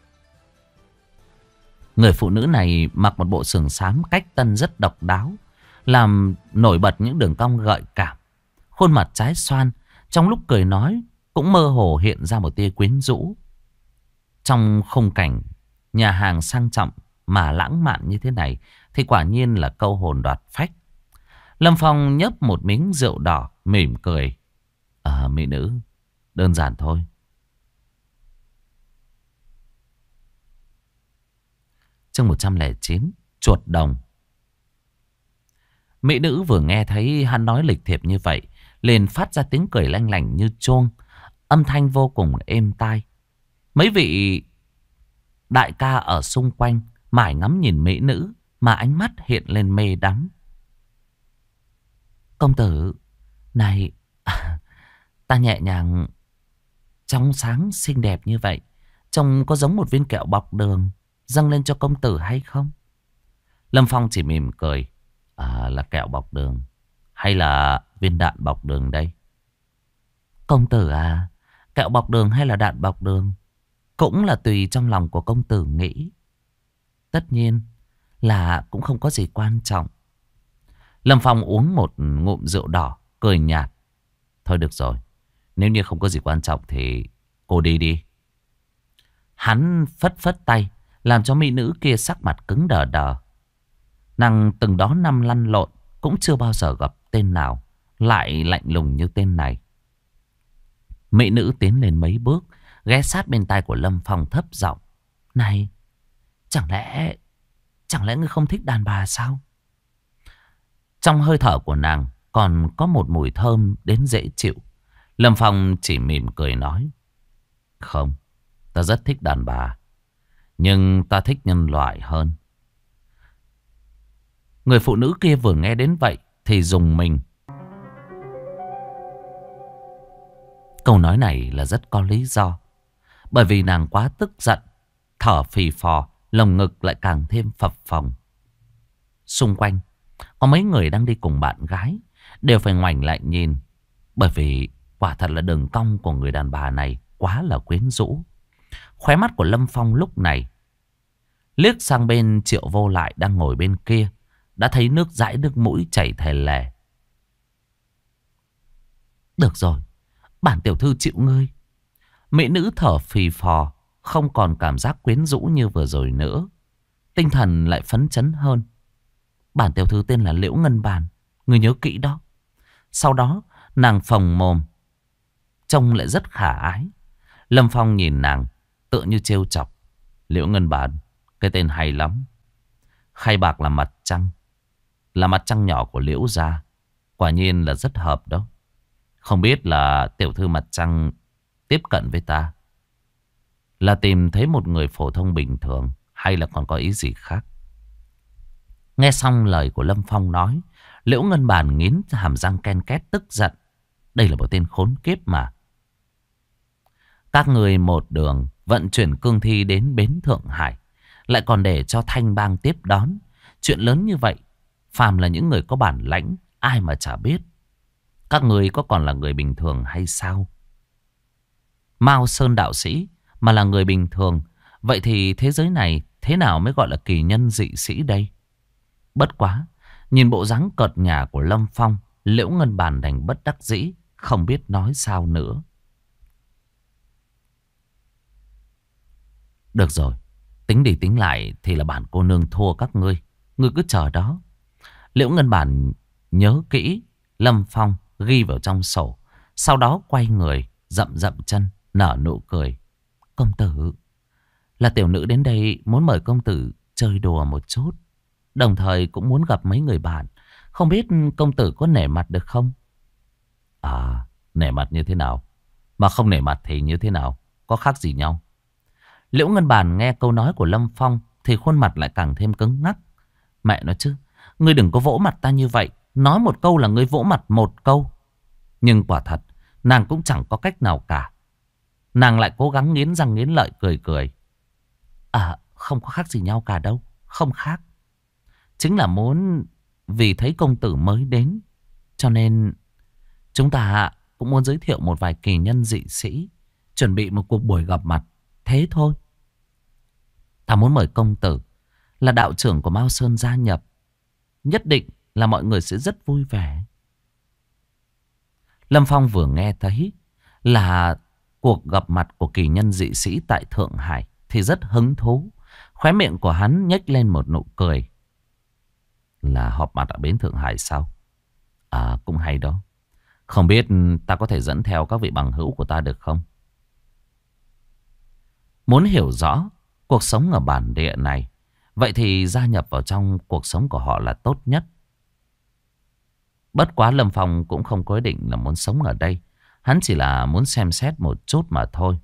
Người phụ nữ này mặc một bộ sườn xám cách tân rất độc đáo, làm nổi bật những đường cong gợi cảm. Khuôn mặt trái xoan, trong lúc cười nói cũng mơ hồ hiện ra một tia quyến rũ. Trong khung cảnh nhà hàng sang trọng mà lãng mạn như thế này thì quả nhiên là câu hồn đoạt phách. Lâm Phong nhấp một miếng rượu đỏ, mỉm cười. Mỹ nữ, đơn giản thôi. Chương 109, chuột đồng. Mỹ nữ vừa nghe thấy hắn nói lịch thiệp như vậy, liền phát ra tiếng cười lanh lảnh như chuông, âm thanh vô cùng êm tai. Mấy vị đại ca ở xung quanh mải ngắm nhìn mỹ nữ mà ánh mắt hiện lên mê đắm. Công tử, này, ta nhẹ nhàng, trong sáng xinh đẹp như vậy, trông có giống một viên kẹo bọc đường dâng lên cho công tử hay không? Lâm Phong chỉ mỉm cười. Là kẹo bọc đường hay là viên đạn bọc đường đây? Công tử à, kẹo bọc đường hay là đạn bọc đường cũng là tùy trong lòng của công tử nghĩ. Tất nhiên là cũng không có gì quan trọng. Lâm Phong uống một ngụm rượu đỏ, cười nhạt. Thôi được rồi, nếu như không có gì quan trọng thì cô đi đi. Hắn phất phất tay, làm cho mỹ nữ kia sắc mặt cứng đờ đờ. Nàng từng đó năm lăn lộn, cũng chưa bao giờ gặp tên nào lại lạnh lùng như tên này. Mỹ nữ tiến lên mấy bước, ghé sát bên tai của Lâm Phong thấp giọng. Này, chẳng lẽ ngươi không thích đàn bà sao? Trong hơi thở của nàng còn có một mùi thơm đến dễ chịu. Lâm Phong chỉ mỉm cười nói. Không, ta rất thích đàn bà, nhưng ta thích nhân loại hơn. Người phụ nữ kia vừa nghe đến vậy thì rùng mình. Câu nói này là rất có lý do. Bởi vì nàng quá tức giận, thở phì phò, lồng ngực lại càng thêm phập phồng. Xung quanh có mấy người đang đi cùng bạn gái, đều phải ngoảnh lại nhìn. Bởi vì quả thật là đường cong của người đàn bà này quá là quyến rũ. Khóe mắt của Lâm Phong lúc này liếc sang bên Triệu Vô Lại đang ngồi bên kia, đã thấy nước dãi nước mũi chảy thè lè. Được rồi, bản tiểu thư chịu ngươi. Mỹ nữ thở phì phò, không còn cảm giác quyến rũ như vừa rồi nữa. Tinh thần lại phấn chấn hơn. Bản tiểu thư tên là Liễu Ngân Bàn, ngươi nhớ kỹ đó. Sau đó nàng phồng mồm, trông lại rất khả ái. Lâm Phong nhìn nàng tựa như trêu chọc. Liễu Ngân Bàn, Cái tên hay lắm. Khay bạc là mặt trăng. Là mặt trăng nhỏ của Liễu gia. Quả nhiên là rất hợp đó. Không biết là tiểu thư mặt trăng tiếp cận với ta là tìm thấy một người phổ thông bình thường, hay là còn có ý gì khác? Nghe xong lời của Lâm Phong nói, Liễu Ngân Bàn nghiến hàm răng ken két tức giận. Đây là một tên khốn kiếp mà. Các người một đường vận chuyển cương thi đến bến Thượng Hải, lại còn để cho Thanh Bang tiếp đón. Chuyện lớn như vậy, phàm là những người có bản lãnh, ai mà chả biết. Các người có còn là người bình thường hay sao? Mao Sơn đạo sĩ mà là người bình thường, vậy thì thế giới này thế nào mới gọi là kỳ nhân dị sĩ đây? Bất quá, nhìn bộ dáng cợt nhả của Lâm Phong, Liễu Ngân Bàn đành bất đắc dĩ, không biết nói sao nữa. Được rồi, tính đi tính lại thì là bản cô nương thua các ngươi. Ngươi cứ chờ đó. Liễu Ngân Bàn nhớ kỹ Lâm Phong ghi vào trong sổ. Sau đó quay người, dậm dậm chân, nở nụ cười. Công tử, là tiểu nữ đến đây muốn mời công tử chơi đùa một chút. Đồng thời cũng muốn gặp mấy người bạn. Không biết công tử có nể mặt được không? À, nể mặt như thế nào? Mà không nể mặt thì như thế nào? Có khác gì nhau? Liễu Ngân Bàn nghe câu nói của Lâm Phong thì khuôn mặt lại càng thêm cứng ngắc. Mẹ nói chứ, ngươi đừng có vỗ mặt ta như vậy. Nói một câu là ngươi vỗ mặt một câu. Nhưng quả thật, nàng cũng chẳng có cách nào cả. Nàng lại cố gắng nghiến răng nghiến lợi cười cười. À, không có khác gì nhau cả đâu. Không khác. Chính là muốn vì thấy công tử mới đến, cho nên chúng ta cũng muốn giới thiệu một vài kỳ nhân dị sĩ, chuẩn bị một cuộc buổi gặp mặt. Thế thôi. Ta muốn mời công tử là đạo trưởng của Mao Sơn gia nhập. Nhất định là mọi người sẽ rất vui vẻ. Lâm Phong vừa nghe thấy là cuộc gặp mặt của kỳ nhân dị sĩ tại Thượng Hải thì rất hứng thú. Khóe miệng của hắn nhếch lên một nụ cười. Là họp mặt ở bến Thượng Hải sao? À, cũng hay đó. Không biết ta có thể dẫn theo các vị bằng hữu của ta được không? Muốn hiểu rõ cuộc sống ở bản địa này, vậy thì gia nhập vào trong cuộc sống của họ là tốt nhất. Bất quá Lâm Phong cũng không có ý định là muốn sống ở đây. Hắn chỉ là muốn xem xét một chút mà thôi.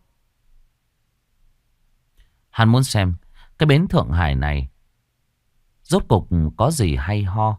Hắn muốn xem cái bến Thượng Hải này rốt cục có gì hay ho.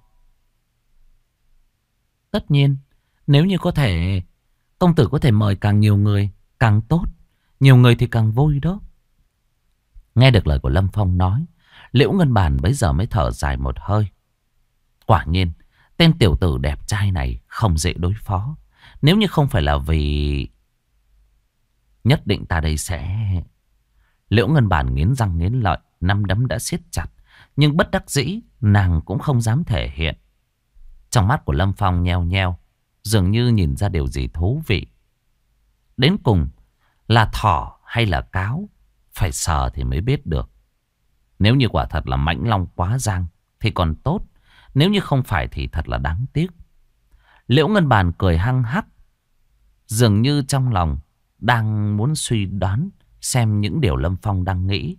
Tất nhiên, nếu như có thể, công tử có thể mời càng nhiều người càng tốt. Nhiều người thì càng vui đó. Nghe được lời của Lâm Phong nói, Liễu Ngân Bàn bấy giờ mới thở dài một hơi. Quả nhiên, tên tiểu tử đẹp trai này không dễ đối phó. Nếu như không phải là vì... Nhất định ta đây sẽ... Liễu Ngân Bàn nghiến răng nghiến lợi, nắm đấm đã siết chặt. Nhưng bất đắc dĩ, nàng cũng không dám thể hiện. Trong mắt của Lâm Phong nheo nheo, dường như nhìn ra điều gì thú vị. Đến cùng là thỏ hay là cáo, phải sờ thì mới biết được. Nếu như quả thật là mãnh long quá giang thì còn tốt. Nếu như không phải thì thật là đáng tiếc. Liễu Ngân Bàn cười hăng hắc, dường như trong lòng đang muốn suy đoán xem những điều Lâm Phong đang nghĩ.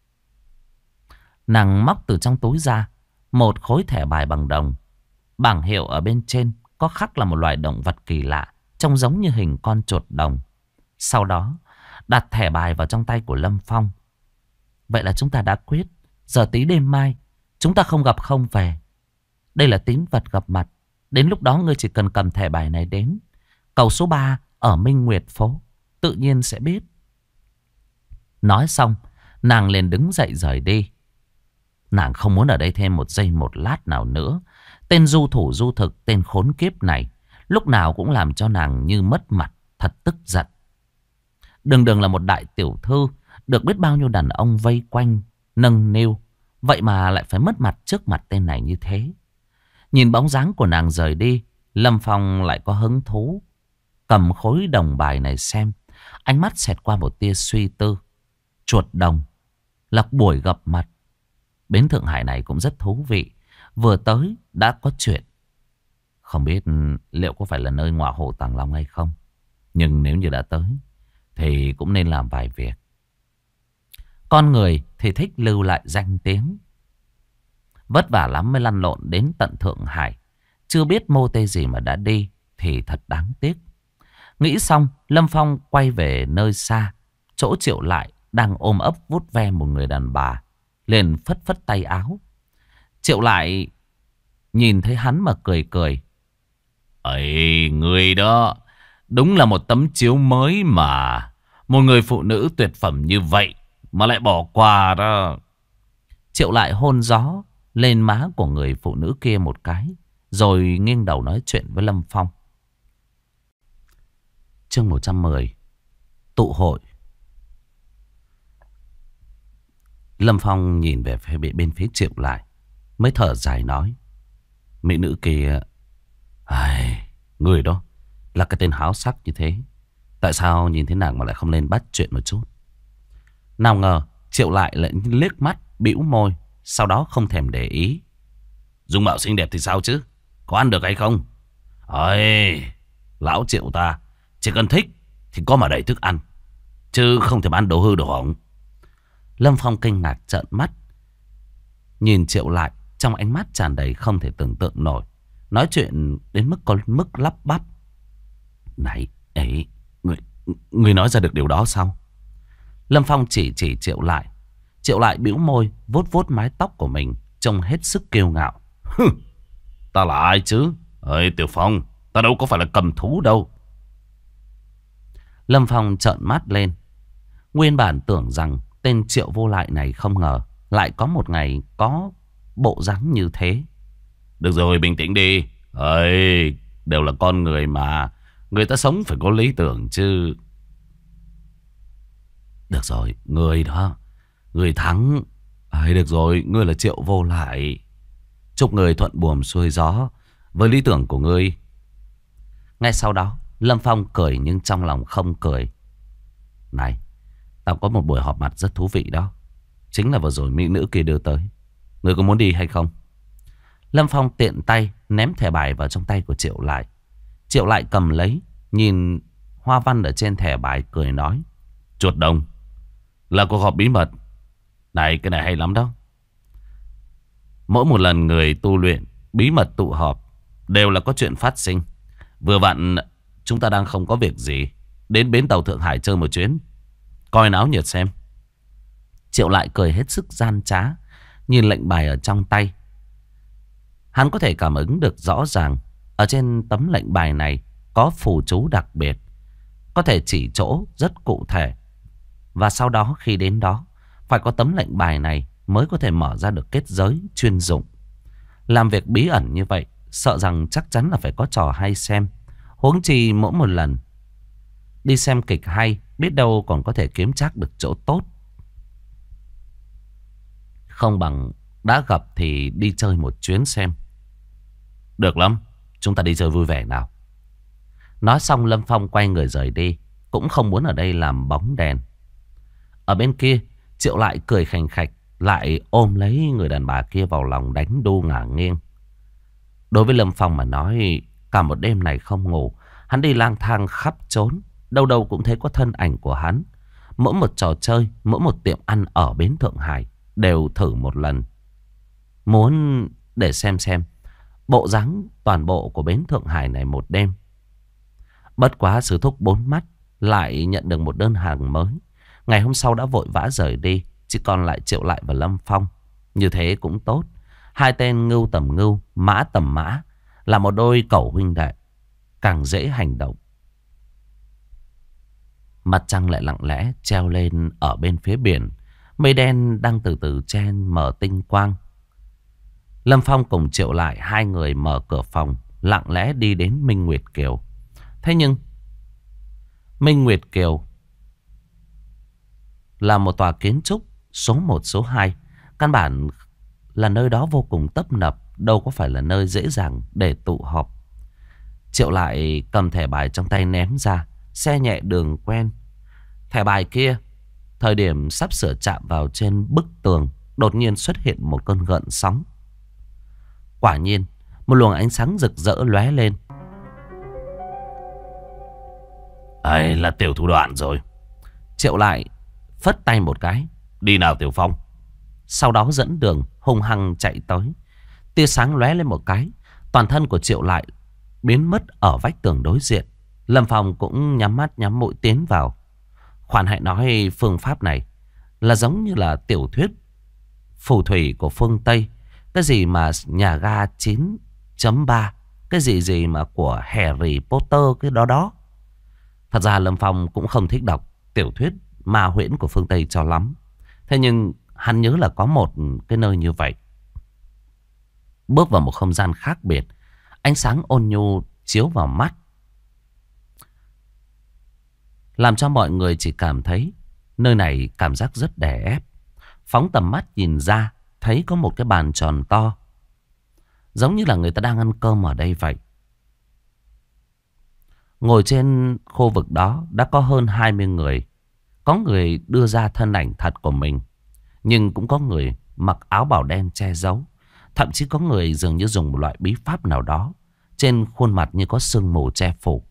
Nàng móc từ trong túi ra một khối thẻ bài bằng đồng. Bảng hiệu ở bên trên có khắc là một loài động vật kỳ lạ, trông giống như hình con chuột đồng. Sau đó đặt thẻ bài vào trong tay của Lâm Phong. Vậy là chúng ta đã quyết. Giờ tí đêm mai chúng ta không gặp không về. Đây là tín vật gặp mặt. Đến lúc đó ngươi chỉ cần cầm thẻ bài này đến cầu số 3 ở Minh Nguyệt phố, tự nhiên sẽ biết. Nói xong, nàng liền đứng dậy rời đi. Nàng không muốn ở đây thêm một giây một lát nào nữa. Tên du thủ du thực, tên khốn kiếp này lúc nào cũng làm cho nàng như mất mặt, thật tức giận. Đường đường là một đại tiểu thư, được biết bao nhiêu đàn ông vây quanh, nâng niu, vậy mà lại phải mất mặt trước mặt tên này như thế. Nhìn bóng dáng của nàng rời đi, Lâm Phong lại có hứng thú. Cầm khối đồng bài này xem, ánh mắt xẹt qua một tia suy tư. Chuột đồng là buổi gặp mặt. Bến Thượng Hải này cũng rất thú vị. Vừa tới đã có chuyện. Không biết liệu có phải là nơi ngọa hổ Tàng Long hay không. Nhưng nếu như đã tới thì cũng nên làm vài việc. Con người thì thích lưu lại danh tiếng. Vất vả lắm mới lăn lộn đến tận Thượng Hải. Chưa biết mô tê gì mà đã đi thì thật đáng tiếc. Nghĩ xong, Lâm Phong quay về nơi xa. Chỗ Triệu Lại đang ôm ấp vuốt ve một người đàn bà. Liền phất phất tay áo. Triệu Lại nhìn thấy hắn mà cười cười. Ấy, người đó đúng là một tấm chiếu mới mà. Một người phụ nữ tuyệt phẩm như vậy mà lại bỏ qua đó. Triệu Lại hôn gió lên má của người phụ nữ kia một cái, rồi nghiêng đầu nói chuyện với Lâm Phong. Chương 110. Tụ hội. Lâm Phong nhìn về phía bên phía Triệu Lại, mới thở dài nói. Mỹ nữ kia, người đó là cái tên háo sắc như thế. Tại sao nhìn thấy nàng mà lại không lên bắt chuyện một chút? Nào ngờ Triệu Lại lại liếc mắt, bĩu môi, sau đó không thèm để ý. Dung mạo xinh đẹp thì sao chứ? Có ăn được hay không? Ơi, lão Triệu ta chỉ cần thích thì có mà đầy thức ăn, chứ không thèm ăn đồ hư đồ hỏng. Lâm Phong kinh ngạc trợn mắt, nhìn Triệu Lại, trong ánh mắt tràn đầy không thể tưởng tượng nổi. Nói chuyện đến mức có mức lắp bắp. Này, ấy, người nói ra được điều đó sao? Lâm Phong chỉ Triệu Lại. Triệu Lại bĩu môi, vuốt vuốt mái tóc của mình, trông hết sức kiêu ngạo. Ta là ai chứ? Ơi Tiểu Phong, ta đâu có phải là cầm thú đâu. Lâm Phong trợn mắt lên. Nguyên bản tưởng rằng tên Triệu Vô Lại này không ngờ lại có một ngày có bộ dáng như thế. Được rồi, bình tĩnh đi. Ơi, đều là con người mà, người ta sống phải có lý tưởng chứ. Được rồi, người đó, người thắng. Được rồi, ngươi là Triệu Vô Lại. Chúc người thuận buồm xuôi gió với lý tưởng của ngươi. Ngay sau đó, Lâm Phong cười nhưng trong lòng không cười. Này, tao có một buổi họp mặt rất thú vị đó. Chính là vừa rồi mỹ nữ kia đưa tới. Ngươi có muốn đi hay không? Lâm Phong tiện tay ném thẻ bài vào trong tay của Triệu Lại. Triệu Lại cầm lấy, nhìn hoa văn ở trên thẻ bài, cười nói. Chuột đồng, là cuộc họp bí mật. Này, cái này hay lắm đó. Mỗi một lần người tu luyện bí mật tụ họp đều là có chuyện phát sinh. Vừa vặn chúng ta đang không có việc gì, đến bến tàu Thượng Hải chơi một chuyến, coi náo nhiệt xem. Triệu Lại cười hết sức gian trá, nhìn lệnh bài ở trong tay. Hắn có thể cảm ứng được rõ ràng ở trên tấm lệnh bài này có phù chú đặc biệt, có thể chỉ chỗ rất cụ thể. Và sau đó khi đến đó, phải có tấm lệnh bài này mới có thể mở ra được kết giới chuyên dụng. Làm việc bí ẩn như vậy, sợ rằng chắc chắn là phải có trò hay xem. Huống chi mỗi một lần đi xem kịch hay, biết đâu còn có thể kiếm trác được chỗ tốt. Không bằng đã gặp thì đi chơi một chuyến xem. Được lắm, chúng ta đi chơi vui vẻ nào. Nói xong Lâm Phong quay người rời đi, cũng không muốn ở đây làm bóng đèn. Ở bên kia, Triệu Lại cười khành khạch, lại ôm lấy người đàn bà kia vào lòng đánh đu ngả nghiêng. Đối với Lâm Phong mà nói, cả một đêm này không ngủ, hắn đi lang thang khắp trốn, đâu đâu cũng thấy có thân ảnh của hắn. Mỗi một trò chơi, mỗi một tiệm ăn ở bến Thượng Hải đều thử một lần, muốn để xem bộ dáng toàn bộ của bến Thượng Hải này một đêm. Bất quá Sư Thúc bốn mắt lại nhận được một đơn hàng mới. Ngày hôm sau đã vội vã rời đi, chỉ còn lại Triệu Lại và Lâm Phong. Như thế cũng tốt, hai tên ngưu tầm ngưu, mã tầm mã, là một đôi cẩu huynh đệ, càng dễ hành động. Mặt trăng lại lặng lẽ treo lên ở bên phía biển. Mây đen đang từ từ chen mở tinh quang. Lâm Phong cùng Triệu Lại hai người mở cửa phòng, lặng lẽ đi đến Minh Nguyệt Kiều. Thế nhưng Minh Nguyệt Kiều là một tòa kiến trúc số 1, số 2. Căn bản là nơi đó vô cùng tấp nập, đâu có phải là nơi dễ dàng để tụ họp. Triệu Lại cầm thẻ bài trong tay ném ra, xe nhẹ đường quen. Thẻ bài kia, thời điểm sắp sửa chạm vào trên bức tường, đột nhiên xuất hiện một cơn gợn sóng. Quả nhiên, một luồng ánh sáng rực rỡ lóe lên. Ấy là tiểu thủ đoạn rồi. Triệu Lại phất tay một cái, Đi nào Tiểu Phong. Sau đó dẫn đường hung hăng chạy tới. Tia sáng lóe lên một cái, toàn thân của Triệu Lại biến mất ở vách tường đối diện. Lâm Phong cũng nhắm mắt nhắm mũi tiến vào. Khoan hãy nói phương pháp này là giống như là tiểu thuyết phù thủy của phương Tây. Cái gì mà nhà ga 9.3, cái gì mà của Harry Potter, cái đó đó. Thật ra Lâm Phong cũng không thích đọc tiểu thuyết ma huyễn của phương Tây cho lắm. Thế nhưng hắn nhớ là có một cái nơi như vậy. Bước vào một không gian khác biệt, ánh sáng ôn nhu chiếu vào mắt, làm cho mọi người chỉ cảm thấy nơi này cảm giác rất đè ép. Phóng tầm mắt nhìn ra, thấy có một cái bàn tròn to, giống như là người ta đang ăn cơm ở đây vậy. Ngồi trên khu vực đó đã có hơn 20 người. Có người đưa ra thân ảnh thật của mình, nhưng cũng có người mặc áo bào đen che giấu. Thậm chí có người dường như dùng một loại bí pháp nào đó, trên khuôn mặt như có sương mù che phủ.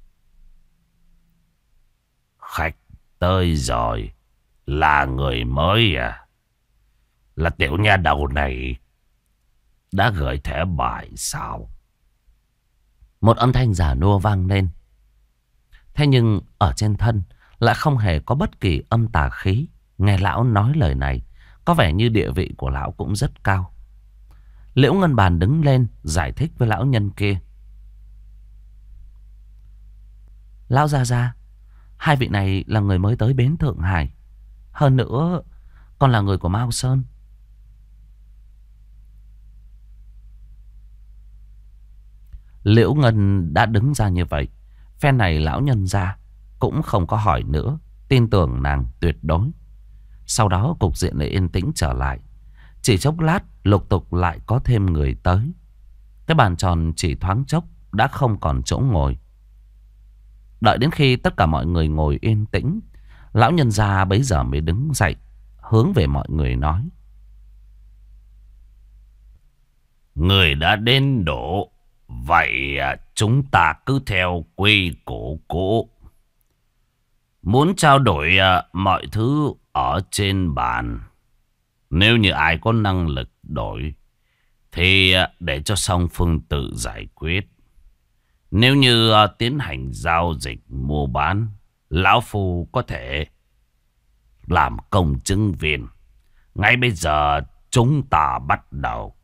Khách tới rồi. Là người mới à? Là tiểu nha đầu này đã gửi thẻ bài sao? Một âm thanh giả nua vang lên. Thế nhưng ở trên thân lại không hề có bất kỳ âm tà khí. Nghe lão nói lời này, có vẻ như địa vị của lão cũng rất cao. Liễu Ngân Bàn đứng lên giải thích với lão nhân kia. Lão gia, hai vị này là người mới tới bến Thượng Hải. Hơn nữa còn là người của Mao Sơn. Liễu Ngân đã đứng ra như vậy, phen này lão nhân gia cũng không có hỏi nữa, tin tưởng nàng tuyệt đối. Sau đó cục diện lại yên tĩnh trở lại. Chỉ chốc lát lục tục lại có thêm người tới. Cái bàn tròn chỉ thoáng chốc đã không còn chỗ ngồi. Đợi đến khi tất cả mọi người ngồi yên tĩnh, lão nhân gia bấy giờ mới đứng dậy, hướng về mọi người nói. Người đã đến độ. Vậy chúng ta cứ theo quy củ cũ. Muốn trao đổi mọi thứ ở trên bàn. Nếu như ai có năng lực đổi thì để cho song phương tự giải quyết. Nếu như tiến hành giao dịch mua bán, lão phu có thể làm công chứng viên. Ngay bây giờ chúng ta bắt đầu.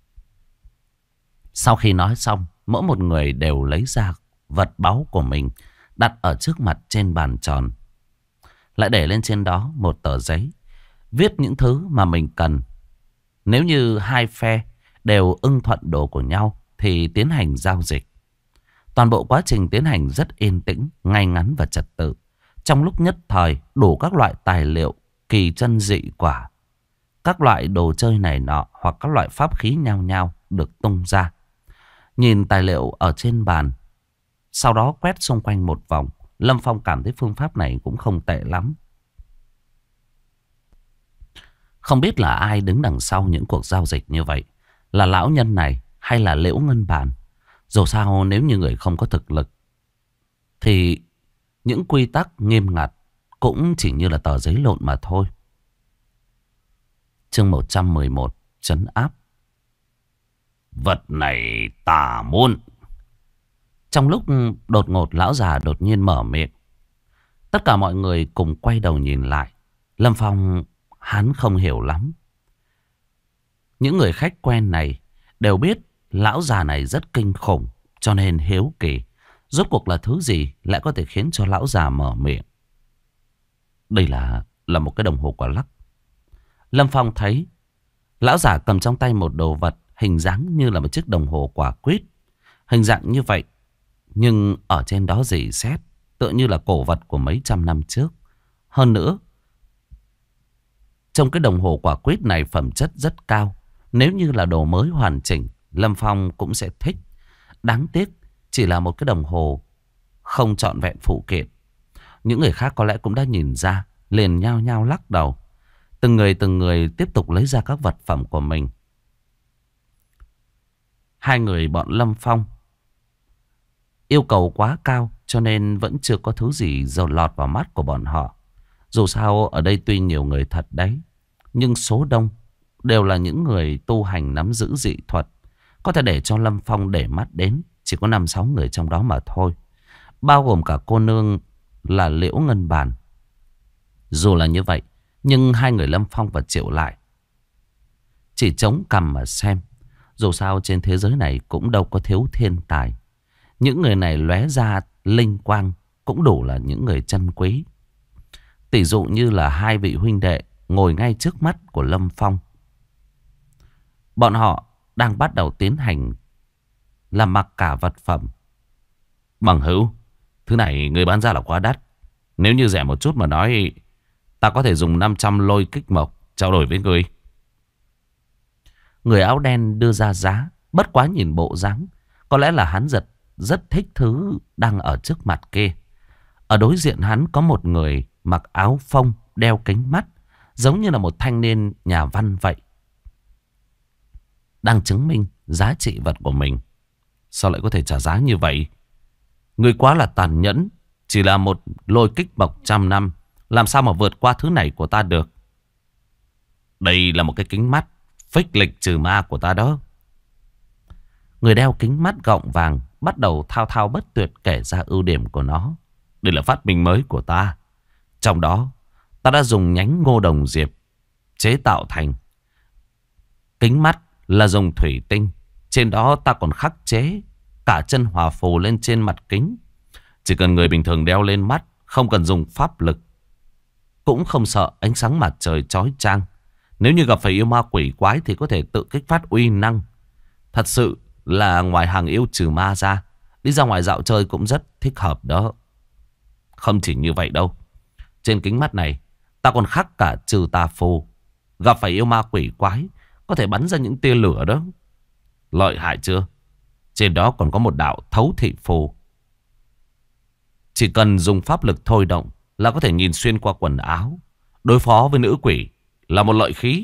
Sau khi nói xong, mỗi một người đều lấy ra vật báu của mình, đặt ở trước mặt trên bàn tròn. Lại để lên trên đó một tờ giấy, viết những thứ mà mình cần. Nếu như hai phe đều ưng thuận đồ của nhau thì tiến hành giao dịch. Toàn bộ quá trình tiến hành rất yên tĩnh, ngay ngắn và trật tự. Trong lúc nhất thời, đủ các loại tài liệu, kỳ chân dị quả, các loại đồ chơi này nọ hoặc các loại pháp khí nhau nhau được tung ra. Nhìn tài liệu ở trên bàn, sau đó quét xung quanh một vòng, Lâm Phong cảm thấy phương pháp này cũng không tệ lắm. Không biết là ai đứng đằng sau những cuộc giao dịch như vậy, là lão nhân này hay là Liễu Ngân Bàn. Dù sao nếu như người không có thực lực thì những quy tắc nghiêm ngặt cũng chỉ như là tờ giấy lộn mà thôi. Chương 111, trấn áp. Vật này ta muốn. Trong lúc đột ngột lão già đột nhiên mở miệng, tất cả mọi người cùng quay đầu nhìn lại. Lâm Phong hắn không hiểu lắm. Những người khách quen này đều biết lão già này rất kinh khủng, cho nên hiếu kỳ rốt cuộc là thứ gì lại có thể khiến cho lão già mở miệng. Đây là một cái đồng hồ quả lắc. Lâm Phong thấy lão già cầm trong tay một đồ vật hình dáng như là một chiếc đồng hồ quả quýt. Hình dạng như vậy, nhưng ở trên đó rỉ sét, tựa như là cổ vật của mấy trăm năm trước. Hơn nữa, trong cái đồng hồ quả quýt này phẩm chất rất cao. Nếu như là đồ mới hoàn chỉnh, Lâm Phong cũng sẽ thích. Đáng tiếc chỉ là một cái đồng hồ không trọn vẹn phụ kiện. Những người khác có lẽ cũng đã nhìn ra, liền nhao nhao lắc đầu. Từng người tiếp tục lấy ra các vật phẩm của mình. Hai người bọn Lâm Phong yêu cầu quá cao, cho nên vẫn chưa có thứ gì dầu lọt vào mắt của bọn họ. Dù sao ở đây tuy nhiều người thật đấy, nhưng số đông đều là những người tu hành nắm giữ dị thuật. Có thể để cho Lâm Phong để mắt đến chỉ có 5-6 người trong đó mà thôi. Bao gồm cả cô nương là Liễu Ngân Bàn. Dù là như vậy, nhưng hai người Lâm Phong và Triệu Lại chỉ chống cằm mà xem. Dù sao trên thế giới này cũng đâu có thiếu thiên tài. Những người này lóe ra linh quang cũng đủ là những người chân quý. Tỷ dụ như là hai vị huynh đệ ngồi ngay trước mắt của Lâm Phong. Bọn họ đang bắt đầu tiến hành làm mặc cả vật phẩm. Bằng hữu, thứ này người bán ra là quá đắt. Nếu như rẻ một chút mà nói, ta có thể dùng 500 lôi kích mộc trao đổi với người. Người áo đen đưa ra giá. Bất quá nhìn bộ dáng, có lẽ là hắn rất thích thứ đang ở trước mặt kia. Ở đối diện hắn có một người mặc áo phông, đeo kính mắt, giống như là một thanh niên nhà văn vậy, đang chứng minh giá trị vật của mình. Sao lại có thể trả giá như vậy? Người quá là tàn nhẫn. Chỉ là một lôi kích mộc 100 năm, làm sao mà vượt qua thứ này của ta được? Đây là một cái kính mắt phích lịch trừ ma của ta đó. Người đeo kính mắt gọng vàng bắt đầu thao thao bất tuyệt kể ra ưu điểm của nó. Đây là phát minh mới của ta. Trong đó ta đã dùng nhánh ngô đồng diệp chế tạo thành. Kính mắt là dùng thủy tinh. Trên đó ta còn khắc chế cả chân hỏa phù lên trên mặt kính. Chỉ cần người bình thường đeo lên mắt, không cần dùng pháp lực, cũng không sợ ánh sáng mặt trời chói chang. Nếu như gặp phải yêu ma quỷ quái thì có thể tự kích phát uy năng. Thật sự là ngoài hàng yêu trừ ma ra, đi ra ngoài dạo chơi cũng rất thích hợp đó. Không chỉ như vậy đâu, trên kính mắt này ta còn khắc cả trừ tà phù. Gặp phải yêu ma quỷ quái có thể bắn ra những tia lửa đó. Lợi hại chưa? Trên đó còn có một đạo thấu thị phù. Chỉ cần dùng pháp lực thôi động là có thể nhìn xuyên qua quần áo. Đối phó với nữ quỷ là một lợi khí.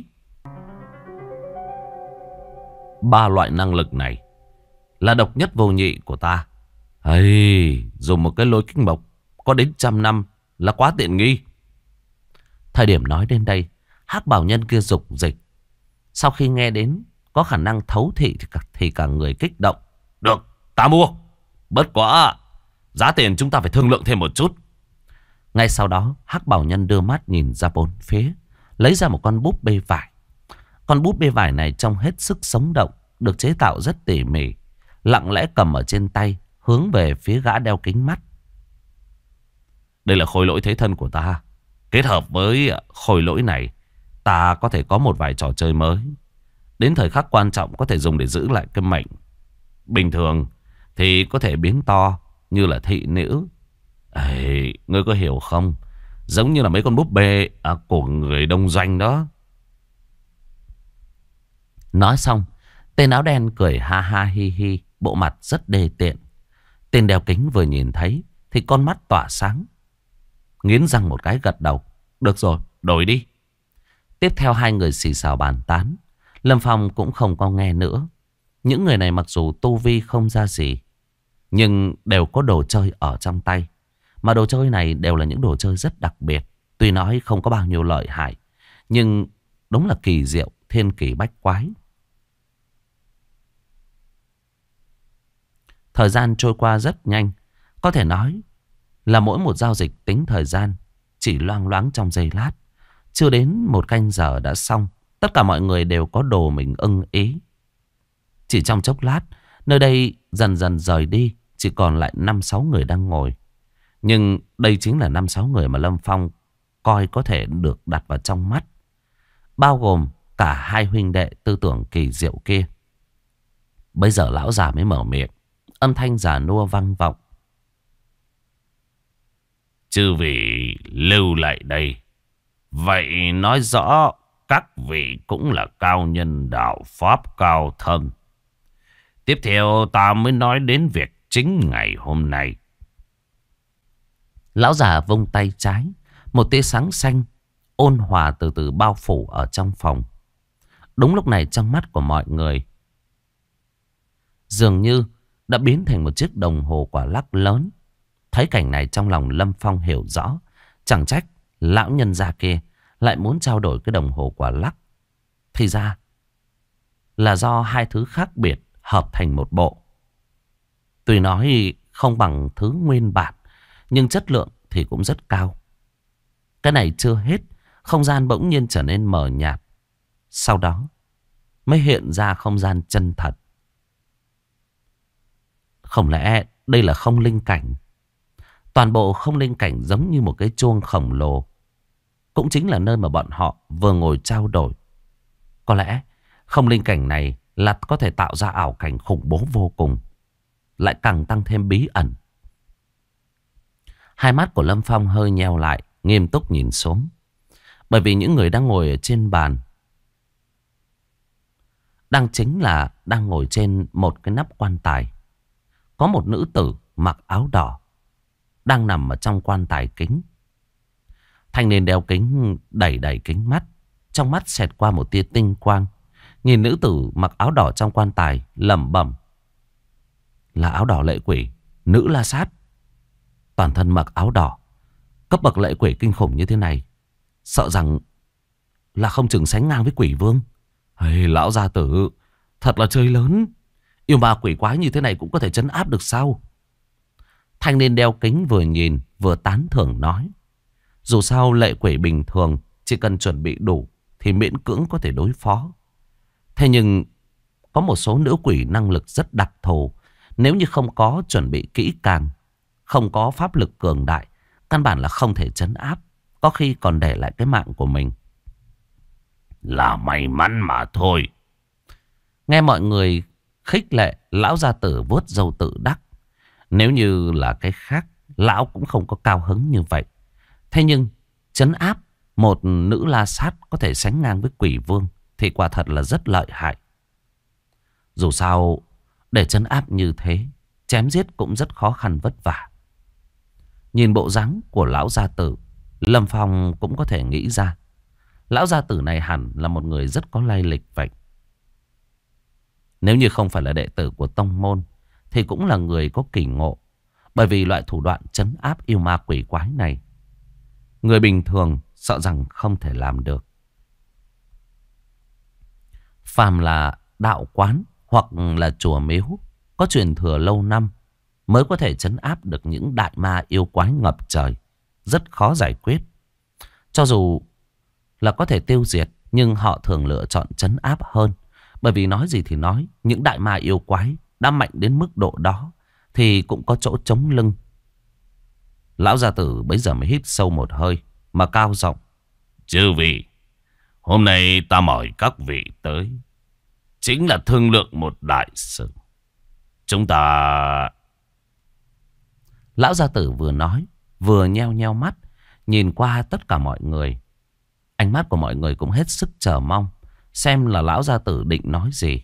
3 loại năng lực này là độc nhất vô nhị của ta. Dùng một cái lôi kích mộc có đến 100 năm là quá tiện nghi. Thời điểm nói đến đây, hắc bảo nhân kia dục dịch. Sau khi nghe đến có khả năng thấu thị thì cả người kích động. Được, ta mua. Bất quá giá tiền chúng ta phải thương lượng thêm một chút. Ngay sau đó, hắc bảo nhân đưa mắt nhìn ra bốn phía, lấy ra một con búp bê vải. Con búp bê vải này trông hết sức sống động, được chế tạo rất tỉ mỉ. Lặng lẽ cầm ở trên tay, hướng về phía gã đeo kính mắt. Đây là khôi lỗi thế thân của ta. Kết hợp với khôi lỗi này, ta có thể có một vài trò chơi mới. Đến thời khắc quan trọng có thể dùng để giữ lại cái mệnh. Bình thường thì có thể biến to như là thị nữ. Ngươi có hiểu không? Giống như là mấy con búp bê của người đông doanh đó. Nói xong, tên áo đen cười ha ha hi hi, bộ mặt rất đê tiện. Tên đeo kính vừa nhìn thấy thì con mắt tỏa sáng, nghiến răng một cái gật đầu. Được rồi, đổi đi. Tiếp theo hai người xì xào bàn tán. Lâm Phong cũng không có nghe nữa. Những người này mặc dù tu vi không ra gì, nhưng đều có đồ chơi ở trong tay. Mà đồ chơi này đều là những đồ chơi rất đặc biệt. Tuy nói không có bao nhiêu lợi hại, nhưng đúng là kỳ diệu, thiên kỳ bách quái. Thời gian trôi qua rất nhanh. Có thể nói là mỗi một giao dịch tính thời gian chỉ loang loáng trong giây lát. Chưa đến 1 canh giờ đã xong. Tất cả mọi người đều có đồ mình ưng ý. Chỉ trong chốc lát, nơi đây dần dần rời đi. Chỉ còn lại 5-6 người đang ngồi. Nhưng đây chính là 5-6 người mà Lâm Phong coi có thể được đặt vào trong mắt. Bao gồm cả hai huynh đệ tư tưởng kỳ diệu kia. Bây giờ lão già mới mở miệng. Âm thanh già nua vang vọng. Chư vị lưu lại đây. Vậy nói rõ các vị cũng là cao nhân đạo pháp cao thâm. Tiếp theo ta mới nói đến việc chính ngày hôm nay. Lão già vung tay trái. Một tia sáng xanh ôn hòa từ từ bao phủ ở trong phòng. Đúng lúc này trong mắt của mọi người dường như đã biến thành một chiếc đồng hồ quả lắc lớn. Thấy cảnh này trong lòng Lâm Phong hiểu rõ. Chẳng trách lão nhân gia kia lại muốn trao đổi cái đồng hồ quả lắc? Thì ra là do hai thứ khác biệt hợp thành một bộ. Tuy nói không bằng thứ nguyên bản, nhưng chất lượng thì cũng rất cao. Cái này chưa hết, không gian bỗng nhiên trở nên mờ nhạt. Sau đó mới hiện ra không gian chân thật. Không lẽ đây là không linh cảnh? Toàn bộ không linh cảnh giống như một cái chuông khổng lồ. Cũng chính là nơi mà bọn họ vừa ngồi trao đổi. Có lẽ không linh cảnh này là có thể tạo ra ảo cảnh khủng bố vô cùng, lại càng tăng thêm bí ẩn. Hai mắt của Lâm Phong hơi nheo lại, nghiêm túc nhìn xuống. Bởi vì những người đang ngồi ở trên bàn đang ngồi trên một cái nắp quan tài. Có một nữ tử mặc áo đỏ đang nằm ở trong quan tài kính. Thanh niên đeo kính đẩy đẩy kính mắt, trong mắt xẹt qua một tia tinh quang. Nhìn nữ tử mặc áo đỏ trong quan tài, lẩm bẩm: là áo đỏ lệ quỷ, nữ La Sát. Toàn thân mặc áo đỏ, cấp bậc lệ quỷ kinh khủng như thế này, sợ rằng là không chừng sánh ngang với quỷ vương. Hey, lão gia tử, thật là chơi lớn. Yêu ma quỷ quái như thế này cũng có thể trấn áp được sao? Thanh niên đeo kính vừa nhìn vừa tán thưởng nói: dù sao lệ quỷ bình thường chỉ cần chuẩn bị đủ thì miễn cưỡng có thể đối phó. Thế nhưng có một số nữ quỷ năng lực rất đặc thù. Nếu như không có chuẩn bị kỹ càng, không có pháp lực cường đại, căn bản là không thể trấn áp, có khi còn để lại cái mạng của mình. Là may mắn mà thôi. Nghe mọi người khích lệ, lão gia tử vuốt râu tự đắc. Nếu như là cái khác, lão cũng không có cao hứng như vậy. Thế nhưng trấn áp một nữ La Sát có thể sánh ngang với quỷ vương thì quả thật là rất lợi hại. Dù sao để trấn áp như thế, chém giết cũng rất khó khăn vất vả. Nhìn bộ dáng của lão gia tử, Lâm Phong cũng có thể nghĩ ra lão gia tử này hẳn là một người rất có lai lịch vậy. Nếu như không phải là đệ tử của tông môn thì cũng là người có kỳ ngộ. Bởi vì loại thủ đoạn trấn áp yêu ma quỷ quái này, người bình thường sợ rằng không thể làm được. Phàm là đạo quán hoặc là chùa miếu có truyền thừa lâu năm mới có thể trấn áp được những đại ma yêu quái ngập trời, rất khó giải quyết. Cho dù là có thể tiêu diệt, nhưng họ thường lựa chọn trấn áp hơn. Bởi vì nói gì thì nói, những đại ma yêu quái đã mạnh đến mức độ đó thì cũng có chỗ chống lưng. Lão gia tử bấy giờ mới hít sâu một hơi mà cao giọng: chư vị, hôm nay ta mời các vị tới chính là thương lượng một đại sự. Chúng ta... Lão gia tử vừa nói vừa nheo nheo mắt nhìn qua tất cả mọi người. Ánh mắt của mọi người cũng hết sức chờ mong xem là lão gia tử định nói gì.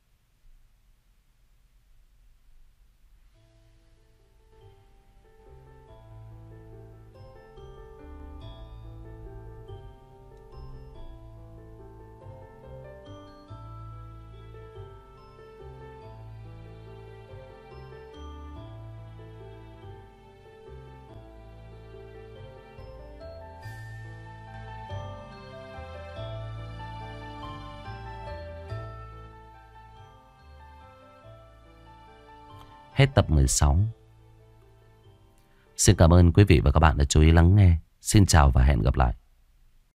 Hết tập 16. Xin cảm ơn quý vị và các bạn đã chú ý lắng nghe. Xin chào và hẹn gặp lại.